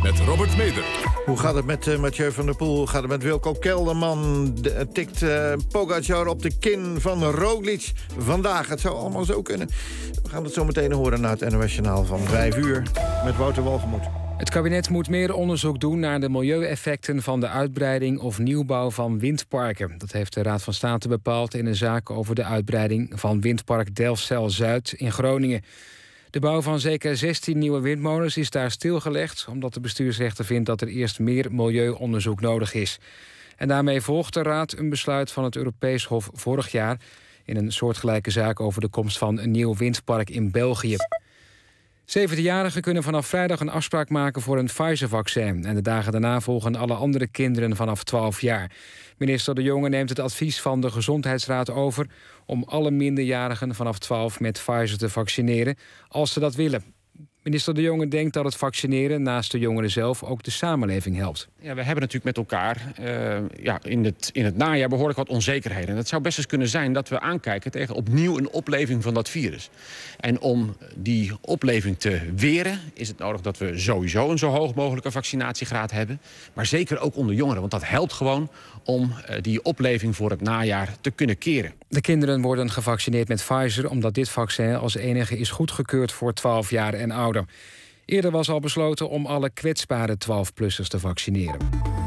met Robert Meder. Hoe gaat het met Mathieu van der Poel? Hoe gaat het met Wilco Kelderman? Tikt Pogacar op de kin van Roglic vandaag? Het zou allemaal zo kunnen. We gaan het zo meteen horen na het NOS-journaal van 5 uur met Wouter Walgemoed. Het kabinet moet meer onderzoek doen naar de milieueffecten van de uitbreiding of nieuwbouw van windparken. Dat heeft de Raad van State bepaald in een zaak over de uitbreiding van windpark Delfzijl-Zuid in Groningen. De bouw van zeker 16 nieuwe windmolens is daar stilgelegd, omdat de bestuursrechter vindt dat er eerst meer milieuonderzoek nodig is. En daarmee volgt de Raad een besluit van het Europees Hof vorig jaar in een soortgelijke zaak over de komst van een nieuw windpark in België. 17-jarigen kunnen vanaf vrijdag een afspraak maken voor een Pfizer-vaccin. En de dagen daarna volgen alle andere kinderen vanaf 12 jaar. Minister De Jonge neemt het advies van de Gezondheidsraad over om alle minderjarigen vanaf 12 met Pfizer te vaccineren, als ze dat willen. Minister De Jonge denkt dat het vaccineren naast de jongeren zelf ook de samenleving helpt. Ja, we hebben natuurlijk met elkaar in het najaar behoorlijk wat onzekerheden. En het zou best eens kunnen zijn dat we aankijken tegen opnieuw een opleving van dat virus. En om die opleving te weren is het nodig dat we sowieso een zo hoog mogelijke vaccinatiegraad hebben. Maar zeker ook onder jongeren, want dat helpt gewoon om die opleving voor het najaar te kunnen keren. De kinderen worden gevaccineerd met Pfizer omdat dit vaccin als enige is goedgekeurd voor 12 jaar en ouder. Eerder was al besloten om alle kwetsbare 12-plussers te vaccineren.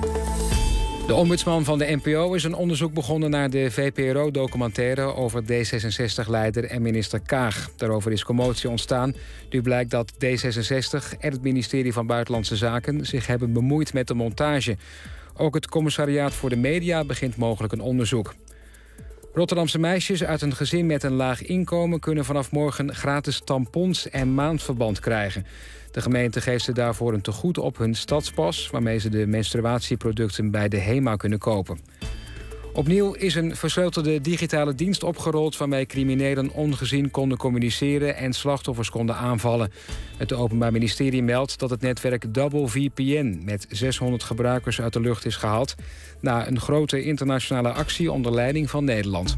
De ombudsman van de NPO is een onderzoek begonnen naar de VPRO-documentaire over D66-leider en minister Kaag. Daarover is commotie ontstaan. Nu blijkt dat D66 en het ministerie van Buitenlandse Zaken zich hebben bemoeid met de montage. Ook het Commissariaat voor de Media begint mogelijk een onderzoek. Rotterdamse meisjes uit een gezin met een laag inkomen kunnen vanaf morgen gratis tampons en maandverband krijgen. De gemeente geeft ze daarvoor een tegoed op hun stadspas, waarmee ze de menstruatieproducten bij de HEMA kunnen kopen. Opnieuw is een versleutelde digitale dienst opgerold waarmee criminelen ongezien konden communiceren en slachtoffers konden aanvallen. Het Openbaar Ministerie meldt dat het netwerk Double VPN met 600 gebruikers uit de lucht is gehaald na een grote internationale actie onder leiding van Nederland.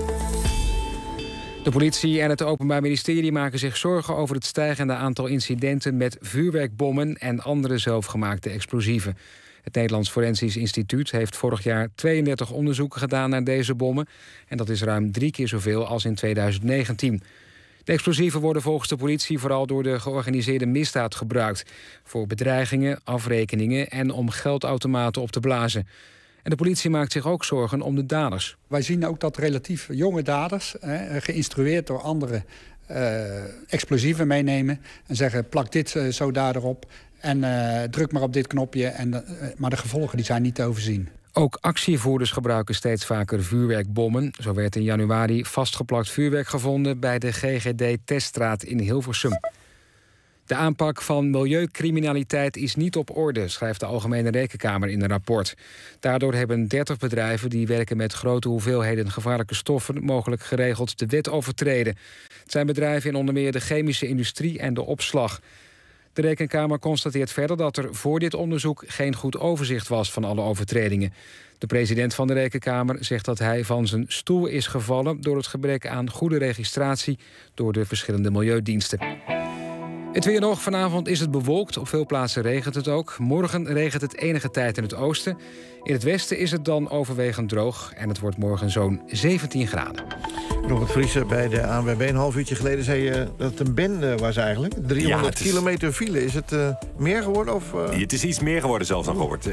De politie en het Openbaar Ministerie maken zich zorgen over het stijgende aantal incidenten met vuurwerkbommen en andere zelfgemaakte explosieven. Het Nederlands Forensisch Instituut heeft vorig jaar 32 onderzoeken gedaan naar deze bommen. En dat is ruim 3 keer zoveel als in 2019. De explosieven worden volgens de politie vooral door de georganiseerde misdaad gebruikt. Voor bedreigingen, afrekeningen en om geldautomaten op te blazen. En de politie maakt zich ook zorgen om de daders. Wij zien ook dat relatief jonge daders, geïnstrueerd door anderen, explosieven meenemen en zeggen plak dit zo daarop en druk maar op dit knopje. Maar de gevolgen die zijn niet te overzien. Ook actievoerders gebruiken steeds vaker vuurwerkbommen. Zo werd in januari vastgeplakt vuurwerk gevonden bij de GGD-teststraat in Hilversum. De aanpak van milieucriminaliteit is niet op orde, schrijft de Algemene Rekenkamer in een rapport. Daardoor hebben 30 bedrijven die werken met grote hoeveelheden gevaarlijke stoffen mogelijk geregeld de wet overtreden. Het zijn bedrijven in onder meer de chemische industrie en de opslag. De Rekenkamer constateert verder dat er voor dit onderzoek geen goed overzicht was van alle overtredingen. De president van de Rekenkamer zegt dat hij van zijn stoel is gevallen door het gebrek aan goede registratie door de verschillende milieudiensten. Het weer nog. Vanavond is het bewolkt. Op veel plaatsen regent het ook. Morgen regent het enige tijd in het oosten. In het westen is het dan overwegend droog. En het wordt morgen zo'n 17 graden. Robert Vriezen bij de ANWB. Een half uurtje geleden zei je dat het een bende was eigenlijk. 300 kilometer file. Is het meer geworden? Of, Het is iets meer geworden zelfs dan, Robert.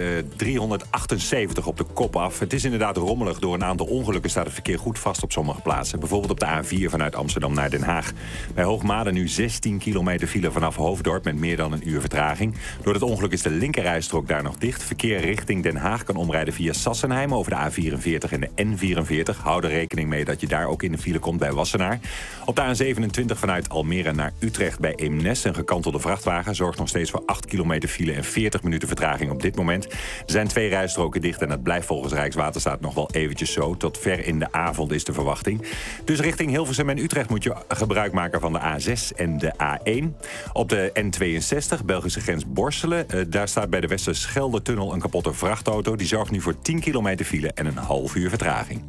378 op de kop af. Het is inderdaad rommelig. Door een aantal ongelukken staat het verkeer goed vast op sommige plaatsen. Bijvoorbeeld op de A4 vanuit Amsterdam naar Den Haag. Bij Hoogmade nu 16 kilometer file vanaf Hoofddorp met meer dan een uur vertraging. Door het ongeluk is de linkerrijstrook daar nog dicht. Verkeer richting Den Haag kan omrijden via Sassenheim over de A44 en de N44. Hou er rekening mee dat je daar ook in de file komt bij Wassenaar. Op de A27 vanuit Almere naar Utrecht bij Eemnes. Een gekantelde vrachtwagen zorgt nog steeds voor 8 kilometer file en 40 minuten vertraging op dit moment. Er zijn 2 rijstroken dicht en dat blijft volgens Rijkswaterstaat nog wel eventjes zo. Tot ver in de avond is de verwachting. Dus richting Hilversum en Utrecht moet je gebruik maken van de A6 en de A1. Op de N62, Belgische grens Borselen. Daar staat bij de Westerschelde-tunnel een kapotte vrachtauto. Die zorgt nu voor 10 kilometer file en een half uur vertraging.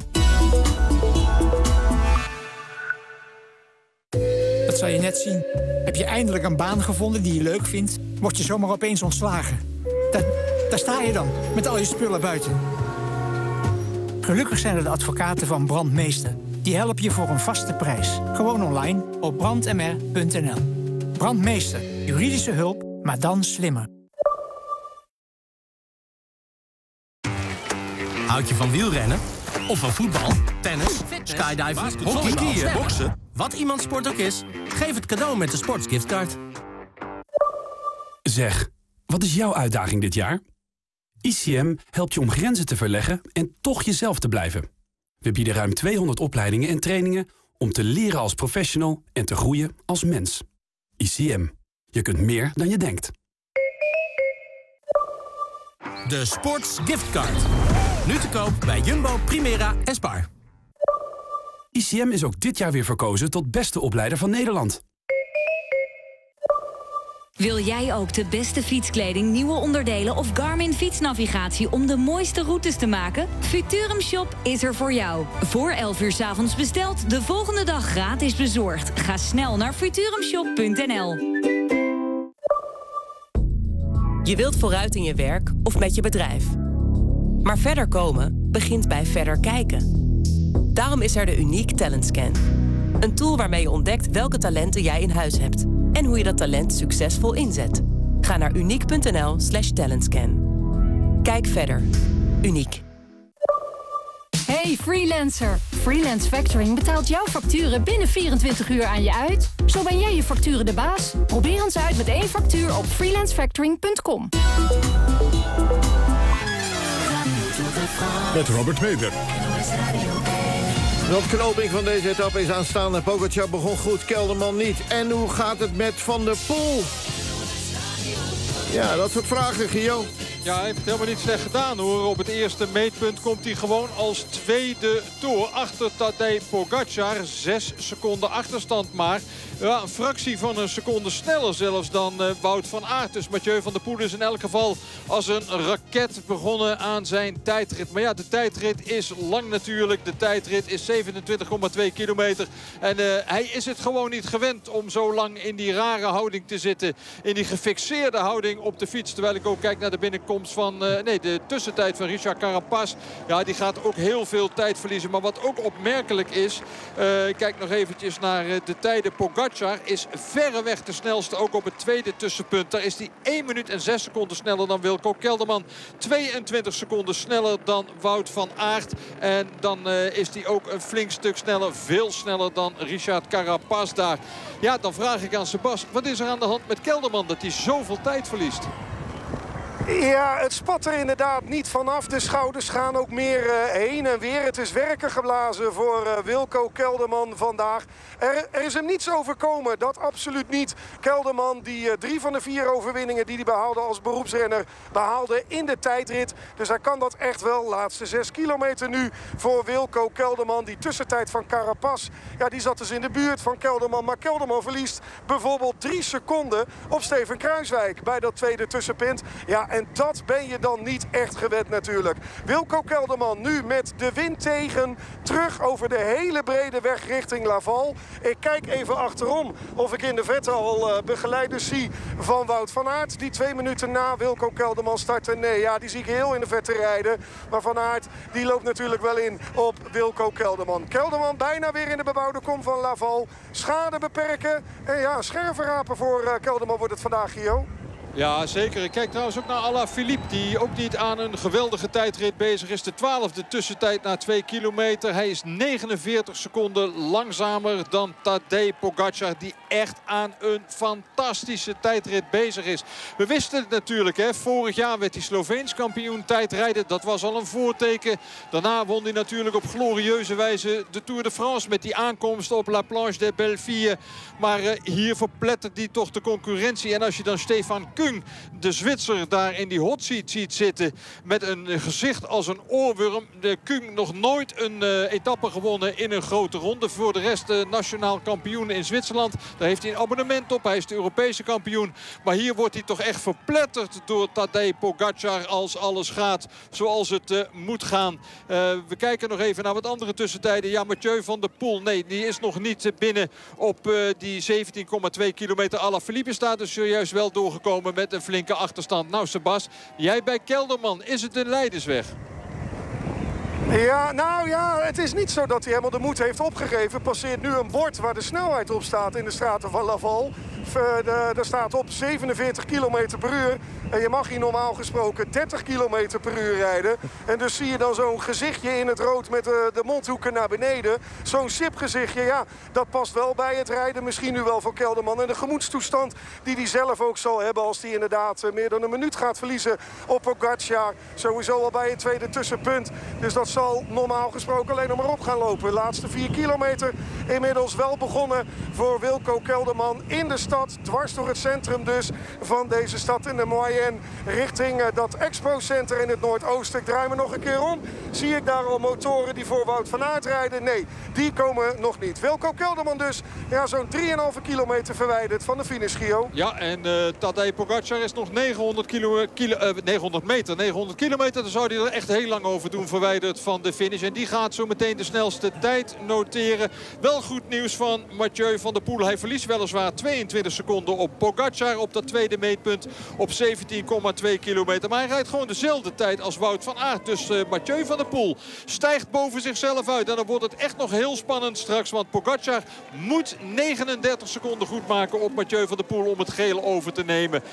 Dat zal je net zien. Heb je eindelijk een baan gevonden die je leuk vindt, word je zomaar opeens ontslagen. Daar sta je dan, met al je spullen buiten. Gelukkig zijn er de advocaten van Brandmeester. Die helpen je voor een vaste prijs. Gewoon online op brandmr.nl. Brandmeester, juridische hulp, maar dan slimmer. Houd je van wielrennen? Of van voetbal, tennis, skydiving, hockey, skiën, boksen? Wat iemands sport ook is, geef het cadeau met de Sportsgiftcard. Zeg, wat is jouw uitdaging dit jaar? ICM helpt je om grenzen te verleggen en toch jezelf te blijven. We bieden ruim 200 opleidingen en trainingen om te leren als professional en te groeien als mens. ICM. Je kunt meer dan je denkt. De Sports Giftcard. Nu te koop bij Jumbo, Primera en Spar. ICM is ook dit jaar weer verkozen tot beste opleider van Nederland. Wil jij ook de beste fietskleding, nieuwe onderdelen of Garmin fietsnavigatie om de mooiste routes te maken? Futurum Shop is er voor jou. Voor 11 uur 's avonds besteld, de volgende dag gratis bezorgd. Ga snel naar futurumshop.nl. Je wilt vooruit in je werk of met je bedrijf. Maar verder komen begint bij verder kijken. Daarom is er de Unique Talent Scan. Een tool waarmee je ontdekt welke talenten jij in huis hebt en hoe je dat talent succesvol inzet. Ga naar unique.nl/talentscan. Kijk verder. Uniek. Hey freelancer! Freelance Factoring betaalt jouw facturen binnen 24 uur aan je uit. Zo ben jij je facturen de baas. Probeer ons uit met 1 factuur op freelancefactoring.com. Met Robert Meder. De opknoping van deze etappe is aanstaande. Pogačar begon goed, Kelderman niet. En hoe gaat het met Van der Poel? Ja, dat soort vragen, Gio. Ja, hij heeft het helemaal niet slecht gedaan hoor. Op het eerste meetpunt komt hij gewoon als tweede door. Achter Tadej Pogačar. 6 seconden achterstand maar. Ja, een fractie van een seconde sneller zelfs dan Wout van Aert. Dus Mathieu van der Poel is in elk geval als een raket begonnen aan zijn tijdrit. Maar ja, de tijdrit is lang natuurlijk. De tijdrit is 27,2 kilometer. En hij is het gewoon niet gewend om zo lang in die rare houding te zitten. In die gefixeerde houding op de fiets. Terwijl ik ook kijk naar de binnenkomst van de tussentijd van Richard Carapaz. Ja, die gaat ook heel veel tijd verliezen. Maar wat ook opmerkelijk is, kijk nog eventjes naar de tijden. Pogačar is verreweg de snelste, ook op het tweede tussenpunt. Daar is hij 1 minuut en 6 seconden sneller dan Wilco Kelderman. 22 seconden sneller dan Wout van Aert. En dan is hij ook een flink stuk sneller, veel sneller dan Richard Carapaz daar. Ja, dan vraag ik aan Sebas, wat is er aan de hand met Kelderman dat hij zoveel tijd verliest? Ja, het spat er inderdaad niet vanaf. De schouders gaan ook meer heen en weer. Het is werken geblazen voor Wilco Kelderman vandaag. Er is hem niets overkomen, dat absoluut niet. Kelderman die 3 van de 4 overwinningen die hij behaalde als beroepsrenner behaalde in de tijdrit. Dus hij kan dat echt wel. Laatste 6 kilometer nu voor Wilco Kelderman. Die tussentijd van Carapaz, ja, die zat dus in de buurt van Kelderman. Maar Kelderman verliest bijvoorbeeld 3 seconden op Steven Kruijswijk bij dat tweede tussenpunt. Ja, en dat ben je dan niet echt gewend natuurlijk. Wilco Kelderman nu met de wind tegen. Terug over de hele brede weg richting Laval. Ik kijk even achterom of ik in de verte al begeleiders zie van Wout van Aert. Die 2 minuten na Wilco Kelderman startte. Nee, ja, die zie ik heel in de verte rijden. Maar Van Aert die loopt natuurlijk wel in op Wilco Kelderman. Kelderman bijna weer in de bebouwde kom van Laval. Schade beperken. En ja, schervenrapen voor Kelderman wordt het vandaag, Gio. Ja, zeker. Ik kijk trouwens ook naar Alaphilippe, die ook niet aan een geweldige tijdrit bezig is. De 12e tussentijd na 2 kilometer. Hij is 49 seconden langzamer dan Tadej Pogačar, die echt aan een fantastische tijdrit bezig is. We wisten het natuurlijk, hè. Vorig jaar werd hij Sloveens kampioen tijdrijden. Dat was al een voorteken. Daarna won hij natuurlijk op glorieuze wijze de Tour de France met die aankomst op La Planche des Belleville. Maar hier verplettert hij toch de concurrentie. En als je dan Stefan Kung, de Zwitser, daar in die hot seat ziet zitten met een gezicht als een oorworm. De Kung nog nooit een etappe gewonnen in een grote ronde. Voor de rest nationaal kampioen in Zwitserland. Daar heeft hij een abonnement op. Hij is de Europese kampioen. Maar hier wordt hij toch echt verpletterd door Tadej Pogačar als alles gaat zoals het moet gaan. We kijken nog even naar wat andere tussentijden. Ja, Mathieu van der Poel, nee, die is nog niet binnen op die 17,2 kilometer. Alaphilippe staat dus zojuist wel doorgekomen komen met een flinke achterstand. Nou Sebas, jij bij Kelderman, is het een leidersweg? Ja, nou ja, het is niet zo dat hij helemaal de moed heeft opgegeven. Passeert nu een bord waar de snelheid op staat in de straten van Laval. Daar staat op 47 km per uur. En je mag hier normaal gesproken 30 km per uur rijden. En dus zie je dan zo'n gezichtje in het rood met de mondhoeken naar beneden. Zo'n sipgezichtje, ja, dat past wel bij het rijden. Misschien nu wel voor Kelderman. En de gemoedstoestand die hij zelf ook zal hebben als hij inderdaad meer dan een minuut gaat verliezen op Pogačar. Sowieso al bij het tweede tussenpunt. Dus dat zal normaal gesproken alleen nog maar op gaan lopen. De laatste 4 kilometer inmiddels wel begonnen voor Wilco Kelderman in de stad. Dwars door het centrum dus van deze stad in de Moyenne. Richting dat Expo Center in het noordoosten. Ik draai me nog een keer om. Zie ik daar al motoren die voor Wout van Aert rijden? Nee, die komen nog niet. Wilco Kelderman dus, ja, zo'n 3,5 kilometer verwijderd van de finish, Gio. Ja, en Tadej Pogačar is nog 900 meter. 900 kilometer, daar zou hij er echt heel lang over doen, verwijderd van de finish. En die gaat zo meteen de snelste tijd noteren. Wel goed nieuws van Mathieu van der Poel. Hij verliest weliswaar 22 seconden op Pogačar op dat tweede meetpunt op 17,2 kilometer. Maar hij rijdt gewoon dezelfde tijd als Wout van Aert. Dus Mathieu van der Poel stijgt boven zichzelf uit. En dan wordt het echt nog heel spannend straks. Want Pogačar moet 39 seconden goed maken op Mathieu van der Poel om het geel over te nemen.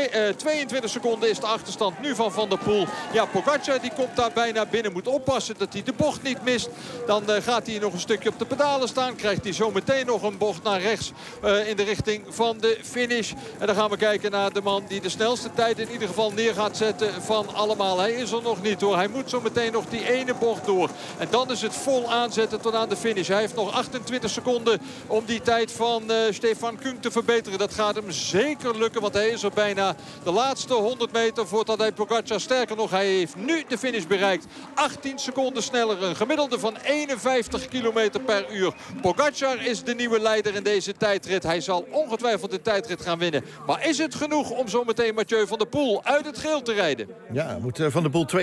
22 seconden is de achterstand nu van Van der Poel. Ja, Pogačar die komt daar bijna binnen. Moet oppassen dat hij de bocht niet mist. Dan gaat hij nog een stukje op de pedalen staan. Krijgt hij zo meteen nog een bocht naar rechts in de richting van de finish. En dan gaan we kijken naar de man die de snelste tijd in ieder geval neer gaat zetten van allemaal. Hij is er nog niet hoor. Hij moet zo meteen nog die ene bocht door. En dan is het vol aanzetten tot aan de finish. Hij heeft nog 28 seconden om die tijd van Stefan Kung te verbeteren. Dat gaat hem zeker lukken, want hij is er bijna. De laatste 100 meter voor Tadej Pogačar. Sterker nog, hij heeft nu de finish bereikt. 18 seconden sneller. Een gemiddelde van 51 km per uur. Pogačar is de nieuwe leider in deze tijdrit. Hij zal ongetwijfeld de tijdrit gaan winnen. Maar is het genoeg om zo meteen Mathieu van der Poel uit het geel te rijden? Ja, moet Van der Poel 32,39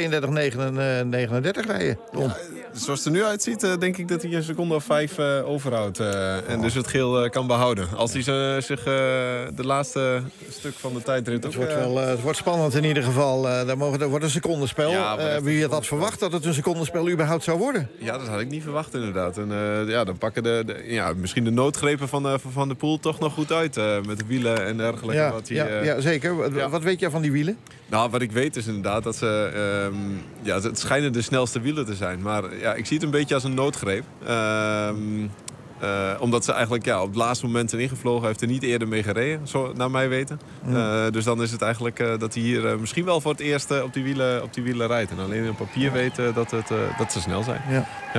rijden. Ja, zoals het er nu uitziet, denk ik dat hij een seconde of 5 overhoudt. En dus het geel kan behouden. Als hij zich de laatste stuk van de tijdrit... Het wordt spannend in ieder geval. Er wordt een secondenspel. Ja, wie had verwacht dat het een secondenspel überhaupt zou worden? Ja, dat had ik niet verwacht inderdaad. En dan pakken misschien de noodgrepen van de Poel toch nog goed uit. Met de wielen en dergelijke. Ja, zeker. Wat weet jij van die wielen? Nou, wat ik weet is inderdaad dat ze... het schijnen de snelste wielen te zijn. Maar ja, ik zie het een beetje als een noodgreep. Omdat ze eigenlijk op het laatste moment zijn ingevlogen. Heeft er niet eerder mee gereden, zo naar mij weten. Dus dan is het eigenlijk dat hij hier misschien wel voor het eerst op die wielen rijdt. En alleen op papier weten dat ze snel zijn. Ja.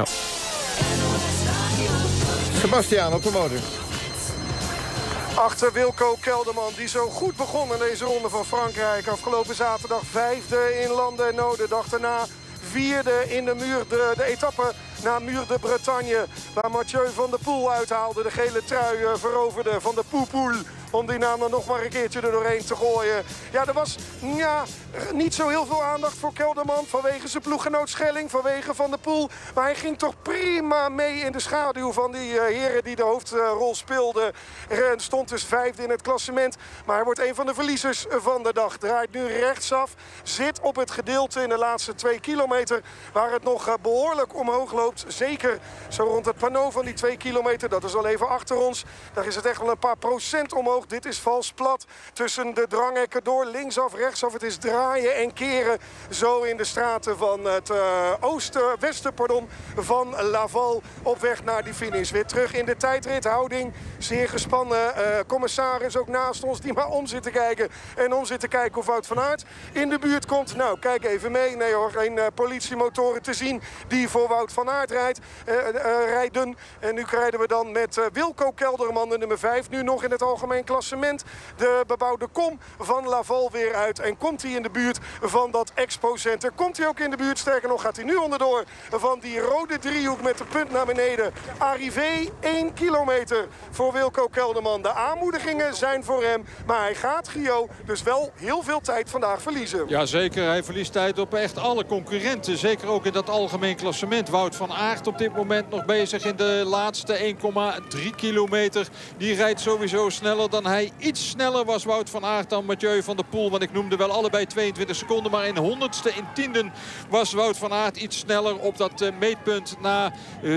Sebastiaan op de motor. Achter Wilco Kelderman, die zo goed begon in deze ronde van Frankrijk. Afgelopen zaterdag 5e in Landen en Noden. Dag daarna 4e in de etappe naar Muur de Bretagne. Waar Mathieu van der Poel uithaalde. De gele trui veroverde van de Poel. Om die naam dan nog maar een keertje er doorheen te gooien. Ja, er was niet zo heel veel aandacht voor Kelderman. Vanwege zijn ploeggenoot Schelling, vanwege Van der Poel. Maar hij ging toch prima mee in de schaduw van die heren die de hoofdrol speelden. En stond dus 5e in het klassement. Maar hij wordt een van de verliezers van de dag. Draait nu rechtsaf. Zit op het gedeelte in de laatste 2 kilometer. Waar het nog behoorlijk omhoog loopt. Zeker zo rond het panneau van die 2 kilometer. Dat is al even achter ons. Daar is het echt wel een paar procent omhoog. Dit is vals plat tussen de dranghekken door. Linksaf, rechtsaf. Het is draaien en keren. Zo in de straten van het westen van Laval. Op weg naar die finish. Weer terug in de tijdrithouding. Zeer gespannen commissaris ook naast ons. Die maar om zit te kijken. En om zit te kijken of Wout van Aert in de buurt komt. Nou, kijk even mee. Nee hoor, geen politiemotoren te zien die voor Wout van Aert rijden. En nu krijgen we dan met Wilco Kelderman, de nummer 5. Nu nog in het algemeen klassement. De bebouwde kom van Laval weer uit. En komt hij in de buurt van dat Expo Center. Komt hij ook in de buurt. Sterker nog gaat hij nu onderdoor van die rode driehoek met de punt naar beneden. Arrivé 1 kilometer voor Wilco Kelderman. De aanmoedigingen zijn voor hem. Maar hij gaat, Gio, dus wel heel veel tijd vandaag verliezen. Jazeker, hij verliest tijd op echt alle concurrenten. Zeker ook in dat algemeen klassement. Wout van Aert op dit moment nog bezig in de laatste 1,3 kilometer. Die rijdt sowieso sneller dan hij. Iets sneller was Wout van Aert dan Mathieu van der Poel. Want ik noemde wel allebei 22 seconden. Maar in honderdste, in tienden was Wout van Aert iets sneller op dat meetpunt na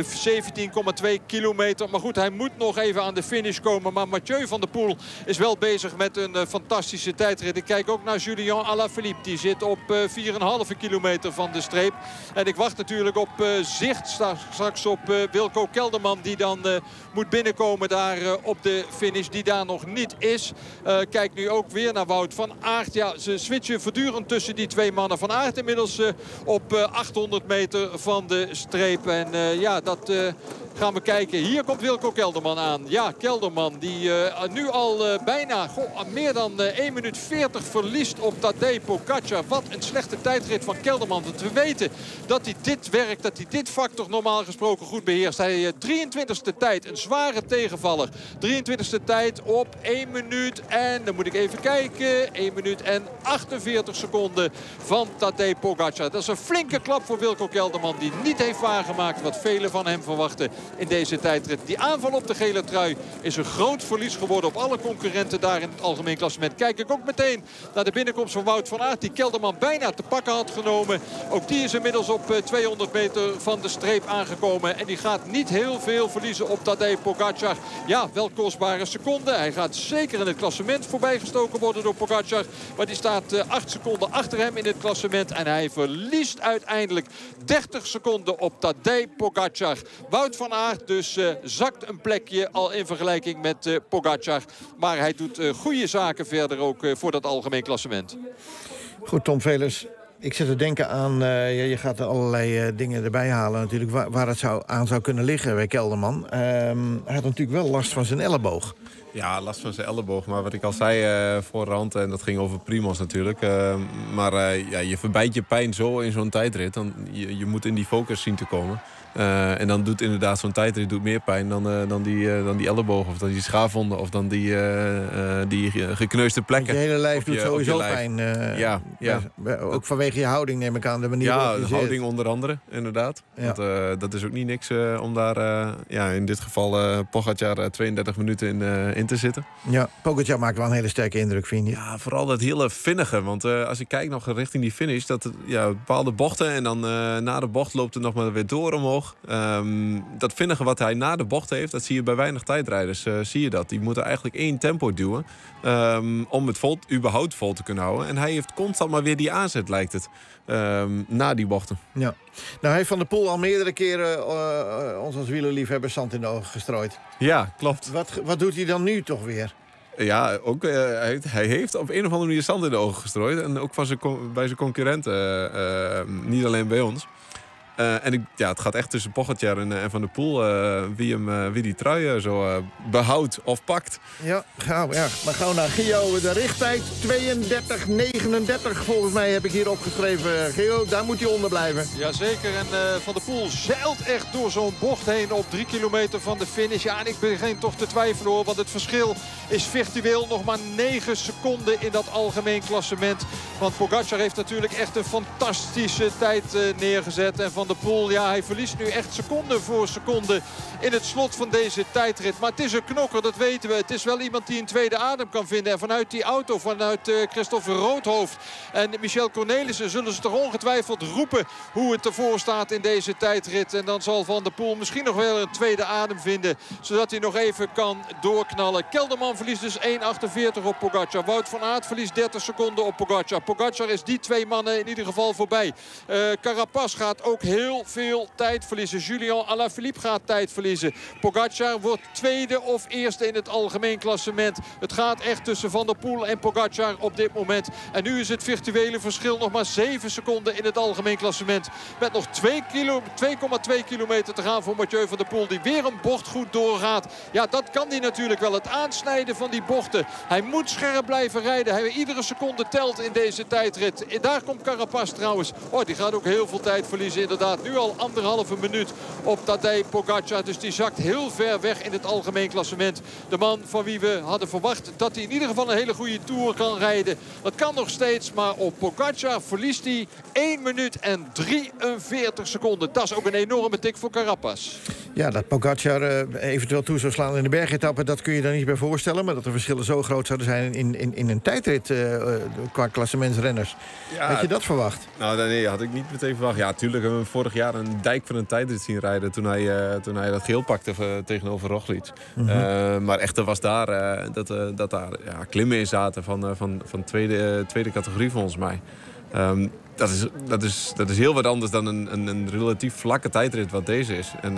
17,2 kilometer. Maar goed, hij moet nog even aan de finish komen. Maar Mathieu van der Poel is wel bezig met een fantastische tijdrit. Ik kijk ook naar Julian Alaphilippe. Die zit op 4,5 kilometer van de streep. En ik wacht natuurlijk op zicht straks op Wilco Kelderman. Die dan moet binnenkomen daar op de finish. Die daar nog niet is. Kijk nu ook weer naar Wout van Aert. Ja, ze switchen voortdurend tussen die twee mannen. Van Aert inmiddels op 800 meter van de streep. En ja, dat gaan we kijken. Hier komt Wilco Kelderman aan. Ja, Kelderman die nu al bijna meer dan 1 minuut 40 verliest op Tadej Pogačar. Wat een slechte tijdrit van Kelderman. Want we weten dat hij dit werkt, dat hij dit vak toch normaal gesproken goed beheerst. Hij 23ste tijd, een zware tegenvaller. 23ste tijd op 1 minuut en, dan moet ik even kijken, 1 minuut en 48 seconden van Tadej Pogačar. Dat is een flinke klap voor Wilco Kelderman, die niet heeft waargemaakt wat velen van hem verwachten in deze tijdrit. Die aanval op de gele trui is een groot verlies geworden op alle concurrenten daar in het algemeen klassement. Kijk ik ook meteen naar de binnenkomst van Wout van Aert, die Kelderman bijna te pakken had genomen. Ook die is inmiddels op 200 meter van de streep aangekomen. En die gaat niet heel veel verliezen op Tadej Pogačar. Ja, wel kostbare seconden. Hij gaat zeker in het klassement voorbijgestoken worden door Pogačar. Maar die staat 8 seconden achter hem in het klassement. En hij verliest uiteindelijk 30 seconden op Tadej Pogačar. Wout van Aert dus zakt een plekje al in vergelijking met Pogačar. Maar hij doet goede zaken verder ook voor dat algemeen klassement. Goed, Tom Velers. Ik zit te denken aan, je gaat er allerlei dingen erbij halen natuurlijk, waar het aan zou kunnen liggen bij Kelderman. Hij had natuurlijk wel last van zijn elleboog. Ja, last van zijn elleboog. Maar wat ik al zei voorhand, en dat ging over Primoz natuurlijk. Maar je verbijt je pijn zo in zo'n tijdrit. Dan, je moet in die focus zien te komen. En dan doet inderdaad zo'n tijdrit meer pijn dan die elleboog. Of dan die schaafwonden. Of dan die gekneusde plekken. Je hele lijf doet sowieso pijn. Ja. Ook vanwege je houding neem ik aan. De manier waarop je de houding onder andere, inderdaad. Ja. Want dat is ook niet niks om daar in dit geval Pogačar 32 minuten in te zitten. Ja, Pogačar maakt wel een hele sterke indruk, vind je? Ja, vooral dat hele vinnige. Want als ik kijk nog richting die finish, dat bepaalde bochten en dan na de bocht loopt het nog maar weer door omhoog. Dat vinnige wat hij na de bocht heeft, dat zie je bij weinig tijdrijders. Zie je dat. Die moeten eigenlijk 1 tempo duwen om het überhaupt vol te kunnen houden. En hij heeft constant maar weer die aanzet, lijkt het, na die bochten. Ja. Nou, hij heeft Van der Poel al meerdere keren ons als wielerliefhebbers zand in de ogen gestrooid. Ja, klopt. Wat doet hij dan nu toch weer? Ja, ook, hij heeft op een of andere manier zand in de ogen gestrooid. En ook bij zijn concurrenten, niet alleen bij ons. Het gaat echt tussen Pogačar en Van der Poel wie die trui zo behoudt of pakt. Ja, maar gauw naar Gio. De richttijd 32:39 volgens mij heb ik hier opgeschreven. Gio, daar moet hij onder blijven. Jazeker, en Van der Poel zeilt echt door zo'n bocht heen op 3 kilometer van de finish. Ja, en ik begin toch te twijfelen hoor, want het verschil is virtueel nog maar 9 seconden in dat algemeen klassement. Want Pogačar heeft natuurlijk echt een fantastische tijd neergezet. En Van der Poel, ja, hij verliest nu echt seconde voor seconde in het slot van deze tijdrit. Maar het is een knokker, dat weten we. Het is wel iemand die een tweede adem kan vinden. En vanuit die auto, vanuit Christophe Roodhoofd en Michel Cornelissen zullen ze toch ongetwijfeld roepen hoe het ervoor staat in deze tijdrit. En dan zal Van der Poel misschien nog wel een tweede adem vinden, zodat hij nog even kan doorknallen. Kelderman verliest dus 1:48 op Pogačar. Wout van Aert verliest 30 seconden op Pogačar. Pogačar is die twee mannen in ieder geval voorbij. Carapaz gaat ook heel veel tijd verliezen. Julian Alaphilippe gaat tijd verliezen. Pogačar wordt tweede of eerste in het algemeen klassement. Het gaat echt tussen Van der Poel en Pogačar op dit moment. En nu is het virtuele verschil nog maar 7 seconden in het algemeen klassement. Met nog 2,2 kilometer te gaan voor Mathieu van der Poel. Die weer een bocht goed doorgaat. Ja, dat kan hij natuurlijk wel. Het aansnijden van die bochten. Hij moet scherp blijven rijden. Iedere seconde telt in deze tijdrit. En daar komt Carapaz trouwens. Oh, die gaat ook heel veel tijd verliezen. Inderdaad, nu al 1,5 minuut op Tadej Pogačar. Dus die zakt heel ver weg in het algemeen klassement. De man van wie we hadden verwacht dat hij in ieder geval een hele goede Tour kan rijden. Dat kan nog steeds, maar op Pogačar verliest hij 1 minuut en 43 seconden. Dat is ook een enorme tik voor Carapaz. Ja, dat Pogacar eventueel toe zou slaan in de bergetappe... dat kun je daar niet bij voorstellen. Maar dat de verschillen zo groot zouden zijn in een tijdrit qua klassementsrenners. Ja, had je dat verwacht? Nou, nee, had ik niet meteen verwacht. Ja, tuurlijk hebben we vorig jaar een dijk van een tijdrit zien rijden... toen hij dat geel pakte tegenover Roglic. Maar echter was daar dat daar klimmen in zaten van tweede categorie volgens mij. Dat is heel wat anders dan een relatief vlakke tijdrit wat deze is. En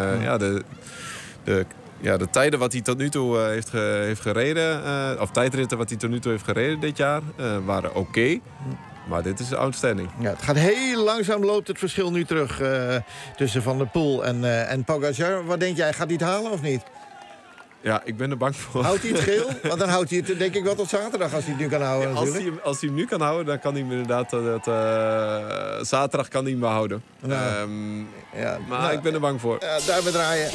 de tijden wat hij tot nu toe heeft gereden... of tijdritten wat hij tot nu toe heeft gereden dit jaar... waren oké. Maar dit is outstanding. Ja, het gaat heel langzaam, loopt het verschil nu terug... tussen Van der Poel en Pogacar. Wat denk jij, gaat hij het halen of niet? Ja, ik ben er bang voor. Houdt hij het geel? Want dan houdt hij het denk ik wel tot zaterdag als hij het nu kan houden. Ja, als hij hem nu kan houden, dan kan hij hem inderdaad... zaterdag kan hij hem behouden. Maar ik ben er bang voor. Duimen draaien.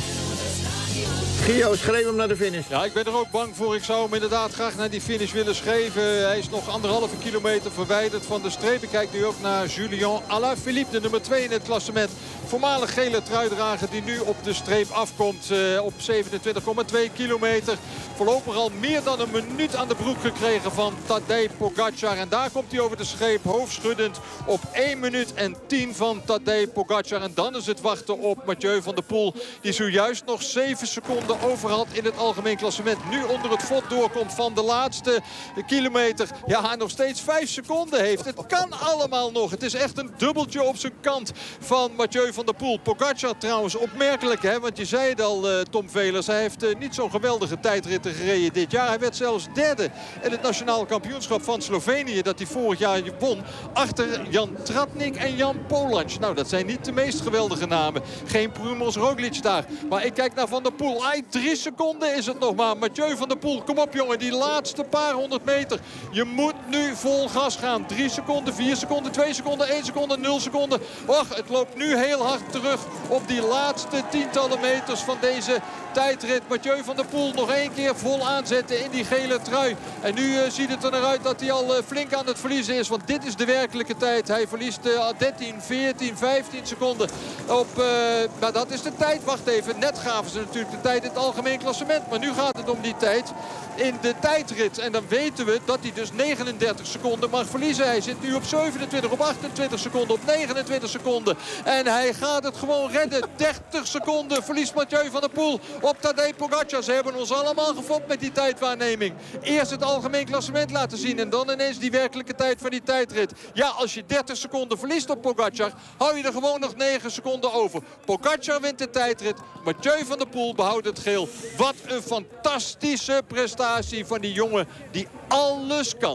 Gio, schreef hem naar de finish. Ja, ik ben er ook bang voor. Ik zou hem inderdaad graag naar die finish willen schreven. Hij is nog 1,5 kilometer verwijderd van de streep. Ik kijk nu ook naar Julien Alaphilippe, de nummer 2 in het klassement. Voormalig gele truidrager die nu op de streep afkomt op 27,2 kilometer. Voorlopig al meer dan een minuut aan de broek gekregen van Tadej Pogacar. En daar komt hij over de streep hoofdschuddend op 1 minuut en 10 van Tadej Pogacar. En dan is het wachten op Mathieu van der Poel. Die zojuist nog 7 seconden over had in het algemeen klassement. Nu onder het vod doorkomt van de laatste kilometer. Ja, nog steeds 5 seconden heeft. Het kan allemaal nog. Het is echt een dubbeltje op zijn kant van Mathieu van der Poel. Pogacar trouwens opmerkelijk, hè? Want je zei het al, Tom Velers. Hij heeft niet zo'n geweldige tijdritten gereden dit jaar. Hij werd zelfs derde in het nationaal kampioenschap van Slovenië. Dat hij vorig jaar won. Achter Jan Tratnik en Jan Polans. Nou, dat zijn niet de meest geweldige namen. Geen Primož Roglič daar. Maar ik kijk naar Van der Poel. 3 seconden is het nog maar. Mathieu van der Poel, kom op jongen. Die laatste paar 100 meter. Je moet nu vol gas gaan. 3 seconden, 4 seconden, 2 seconden, 1 seconde, 0 seconden. Och, het loopt nu heel hard terug op die laatste tientallen meters van deze tijdrit. Mathieu van der Poel nog 1 keer vol aanzetten in die gele trui. En nu ziet het er naar uit dat hij al flink aan het verliezen is. Want dit is de werkelijke tijd. Hij verliest 13, 14, 15 seconden op... maar dat is de tijd. Wacht even. Net gaven ze natuurlijk de tijd in het algemeen klassement. Maar nu gaat het om die tijd in de tijdrit. En dan weten we dat hij dus 39 seconden mag verliezen. Hij zit nu op 27, op 28 seconden, op 29 seconden. En hij gaat het gewoon redden. 30 seconden verliest Mathieu van der Poel op Tadej Pogacar. Ze hebben ons allemaal gefopt met die tijdwaarneming. Eerst het algemeen klassement laten zien en dan ineens die werkelijke tijd van die tijdrit. Ja, als je 30 seconden verliest op Pogacar, hou je er gewoon nog 9 seconden over. Pogacar wint de tijdrit. Mathieu van der Poel behoudt het geel. Wat een fantastische prestatie van die jongen die alles kan.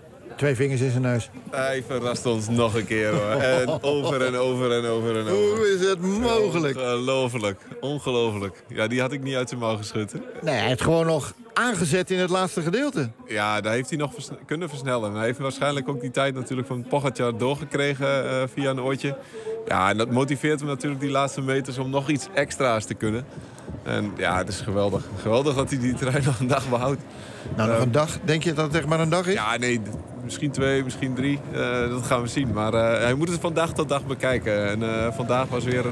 2 vingers in zijn neus. Hij verrast ons nog een keer hoor. En over en over en over en over. Hoe is het mogelijk? Ongelooflijk. Ongelooflijk. Ja, die had ik niet uit zijn mouw geschud. Hè? Nee, hij heeft gewoon nog aangezet in het laatste gedeelte. Ja, daar heeft hij nog kunnen versnellen. Hij heeft waarschijnlijk ook die tijd natuurlijk van Pogacar doorgekregen via een oortje. Ja, en dat motiveert hem natuurlijk die laatste meters om nog iets extra's te kunnen. En ja, het is geweldig. Geweldig dat hij die trein nog een dag behoudt. Nou, nog een dag? Denk je dat het echt maar een dag is? Ja, nee, misschien 2, misschien 3. Dat gaan we zien. Maar hij moet het van dag tot dag bekijken. En vandaag was weer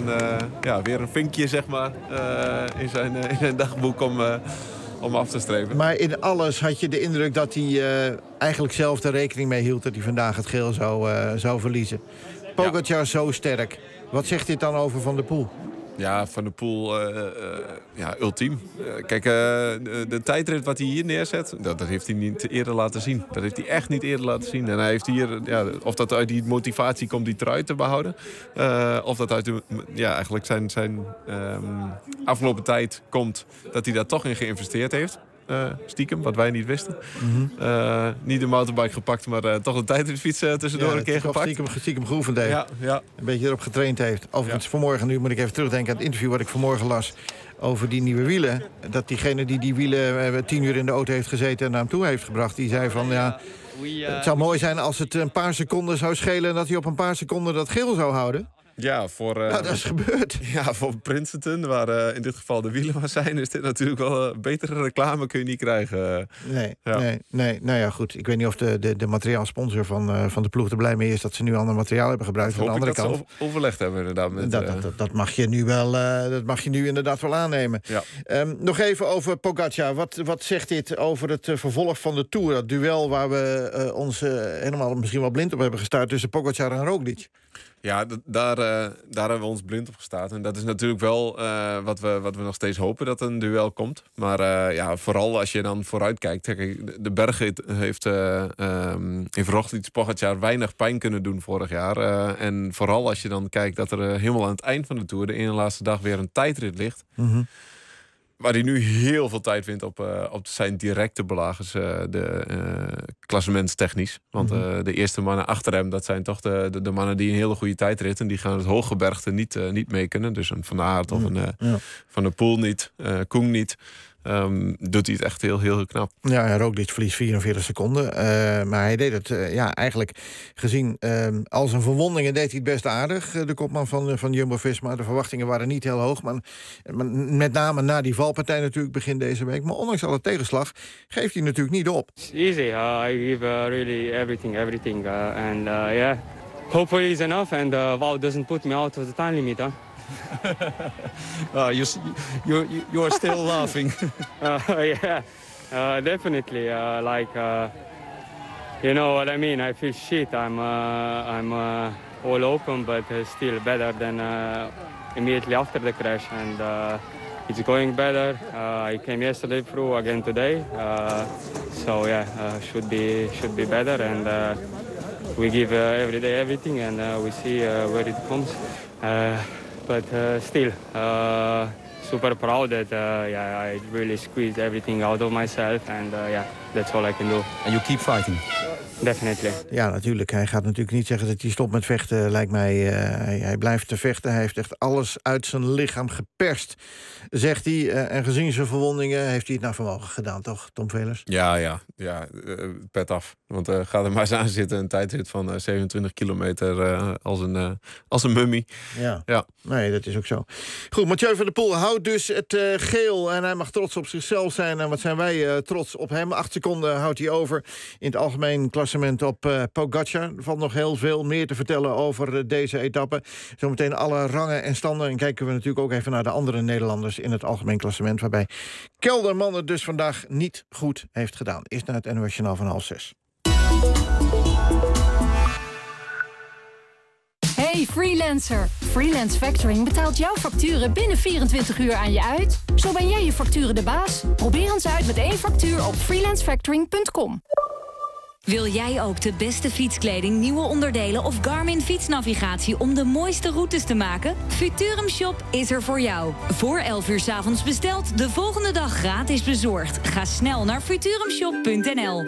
een vinkje, zeg maar, in zijn dagboek om af te streven. Maar in alles had je de indruk dat hij eigenlijk zelf er rekening mee hield dat hij vandaag het geel zou verliezen. Pogacar zo sterk. Wat zegt dit dan over Van der Poel? Ja, Van der Poel, ultiem. Kijk, de tijdrit wat hij hier neerzet, dat heeft hij niet eerder laten zien. Dat heeft hij echt niet eerder laten zien. En hij heeft hier, of dat uit die motivatie komt die trui te behouden, of dat uit eigenlijk zijn afgelopen tijd komt dat hij daar toch in geïnvesteerd heeft. Stiekem, wat wij niet wisten. Niet de motorbike gepakt, maar toch een tijdritfiets tussendoor een keer gepakt. Stiekem geoefend heeft. Ja. Een beetje erop getraind heeft. Overigens vanmorgen, nu moet ik even terugdenken aan het interview wat ik vanmorgen las over die nieuwe wielen. Dat diegene die wielen 10 uur in de auto heeft gezeten en naar hem toe heeft gebracht, die zei van het zou mooi zijn als het een paar seconden zou schelen en dat hij op een paar seconden dat geel zou houden. Ja, dat is gebeurd. Ja, voor Princeton, waar in dit geval de wielen maar zijn... is dit natuurlijk wel betere reclame kun je niet krijgen. Nee. Nou ja, goed. Ik weet niet of de materiaalsponsor van de ploeg er blij mee is... dat ze nu ander materiaal hebben gebruikt. Aan de andere kant. Ze overlegd hebben inderdaad. Dat mag je nu wel. Dat mag je nu inderdaad wel aannemen. Ja. Nog even over Pogačar. Wat zegt dit over het vervolg van de Tour? Dat duel waar we ons helemaal misschien wel blind op hebben gestaard... tussen Pogačar en Roglič. Ja, daar hebben we ons blind op gestaan. En dat is natuurlijk wel wat we nog steeds hopen dat een duel komt. Maar vooral als je dan vooruit kijkt. Kijk, de berg heeft Roglič Pogačar weinig pijn kunnen doen vorig jaar. En vooral als je dan kijkt dat er helemaal aan het eind van de Tour... de ene laatste dag weer een tijdrit ligt... Mm-hmm. Waar hij nu heel veel tijd wint op zijn directe belagers, klassementstechnisch. Want de eerste mannen achter hem, dat zijn toch de mannen die een hele goede tijd ritten. Die gaan het hooggebergte niet mee kunnen. Dus een Van Aert of een Van der Poel niet, Koen niet. Doet hij het echt heel knap. Ja, Roglič verliest 44 seconden. Maar hij deed het eigenlijk gezien al zijn verwondingen deed hij het best aardig. De kopman van Jumbo-Visma. De verwachtingen waren niet heel hoog. Maar met name na die valpartij natuurlijk begin deze week. Maar ondanks alle tegenslag geeft hij natuurlijk niet op. It's easy. I give really everything. And hopefully it's enough. And Wout doesn't put me out of the time limit. You are still laughing. Definitely. You know what I mean. I feel shit. I'm all open, but still better than immediately after the crash. And it's going better. I came yesterday through again today. Should be better. And we give every day everything, and we see where it comes. But still, super proud that I really squeezed everything out of myself. And that's all I can do. And you keep fighting? Definitely. Ja, natuurlijk. Hij gaat natuurlijk niet zeggen dat hij stopt met vechten, lijkt mij. Hij blijft te vechten. Hij heeft echt alles uit zijn lichaam geperst, zegt hij. En gezien zijn verwondingen heeft hij het naar vermogen gedaan, toch, Tom Velers? Ja, pet af. Want ga er maar eens aan zitten. Een tijdrit van 27 kilometer als een mummie. Ja, nee, dat is ook zo. Goed, Mathieu van der Poel houdt dus het geel. En hij mag trots op zichzelf zijn. En wat zijn wij trots op hem. 8 seconden houdt hij over in het algemeen klassement op Pogačar. Er valt nog heel veel meer te vertellen over deze etappe. Zometeen alle rangen en standen. En kijken we natuurlijk ook even naar de andere Nederlanders in het algemeen klassement. Waarbij Kelderman het dus vandaag niet goed heeft gedaan. Eerst naar het NOS Journaal van 5:30. Hey Freelancer. Freelance Factoring betaalt jouw facturen binnen 24 uur aan je uit. Zo ben jij je facturen de baas. Probeer ons uit met 1 factuur op freelancefactoring.com. Wil jij ook de beste fietskleding, nieuwe onderdelen of Garmin fietsnavigatie om de mooiste routes te maken? Futurum Shop is er voor jou. Voor 11 uur 's avonds besteld, de volgende dag gratis bezorgd. Ga snel naar futurumshop.nl.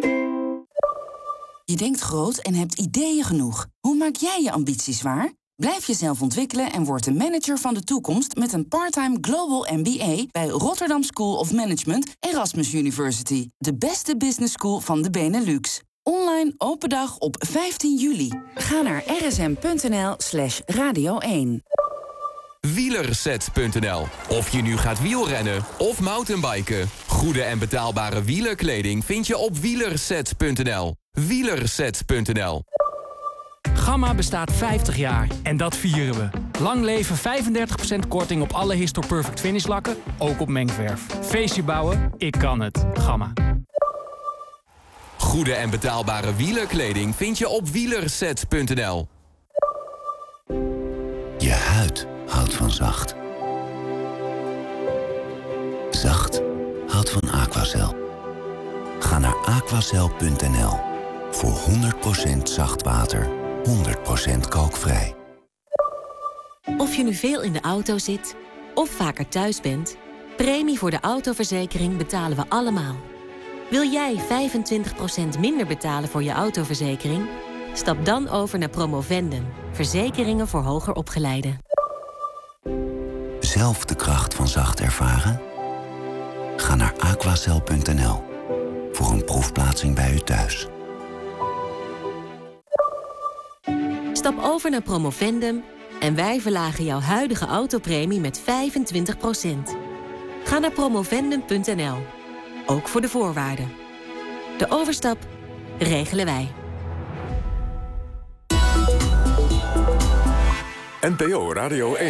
Je denkt groot en hebt ideeën genoeg. Hoe maak jij je ambities waar? Blijf jezelf ontwikkelen en word de manager van de toekomst met een parttime Global MBA bij Rotterdam School of Management Erasmus University. De beste business school van de Benelux. Online open dag op 15 juli. Ga naar rsm.nl/radio1. Wielerset.nl. Of je nu gaat wielrennen of mountainbiken. Goede en betaalbare wielerkleding vind je op wielerset.nl. Wielerset.nl. Gamma bestaat 50 jaar en dat vieren we. Lang leven 35% korting op alle Histor Perfect Finish lakken, ook op mengverf. Feestje bouwen, ik kan het. Gamma. Goede en betaalbare wielerkleding vind je op wielerset.nl. Je huid houdt van zacht. Zacht houdt van Aquacel. Ga naar aquacel.nl voor 100% zacht water. 100% kalkvrij. Of je nu veel in de auto zit of vaker thuis bent, premie voor de autoverzekering betalen we allemaal. Wil jij 25% minder betalen voor je autoverzekering? Stap dan over naar Promovendum. Verzekeringen voor hoger opgeleiden. Zelf de kracht van zacht ervaren? Ga naar aquacel.nl voor een proefplaatsing bij u thuis. Stap over naar Promovendum En wij verlagen jouw huidige autopremie met 25%. Ga naar promovendum.nl. Ook voor de voorwaarden. De overstap regelen wij. NPO Radio 1.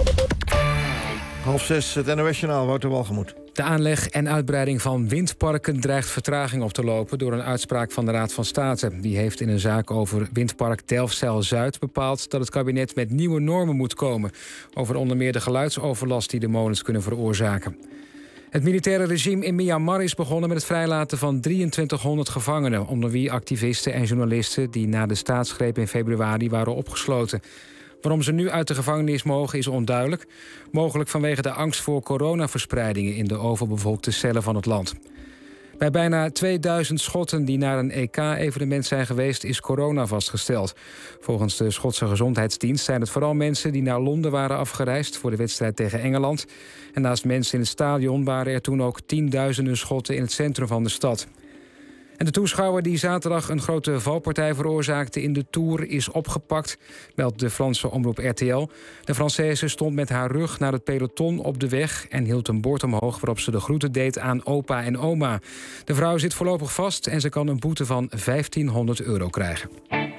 5:30, het NOS-journaal, Wouter Walgemoed. De aanleg en uitbreiding van windparken dreigt vertraging op te lopen door een uitspraak van de Raad van State. Die heeft in een zaak over windpark Delfzijl-Zuid bepaald dat het kabinet met nieuwe normen moet komen over onder meer de geluidsoverlast die de molens kunnen veroorzaken. Het militaire regime in Myanmar is begonnen met het vrijlaten van 2300 gevangenen, onder wie activisten en journalisten die na de staatsgreep in februari waren opgesloten. Waarom ze nu uit de gevangenis mogen is onduidelijk. Mogelijk vanwege de angst voor coronaverspreidingen in de overbevolkte cellen van het land. Bij bijna 2000 Schotten die naar een EK-evenement zijn geweest is corona vastgesteld. Volgens de Schotse Gezondheidsdienst zijn het vooral mensen die naar Londen waren afgereisd voor de wedstrijd tegen Engeland. En naast mensen in het stadion waren er toen ook tienduizenden Schotten in het centrum van de stad. En de toeschouwer die zaterdag een grote valpartij veroorzaakte in de Tour is opgepakt, meldt de Franse omroep RTL. De Française stond met haar rug naar het peloton op de weg en hield een bord omhoog waarop ze de groeten deed aan opa en oma. De vrouw zit voorlopig vast en ze kan een boete van €1500 krijgen.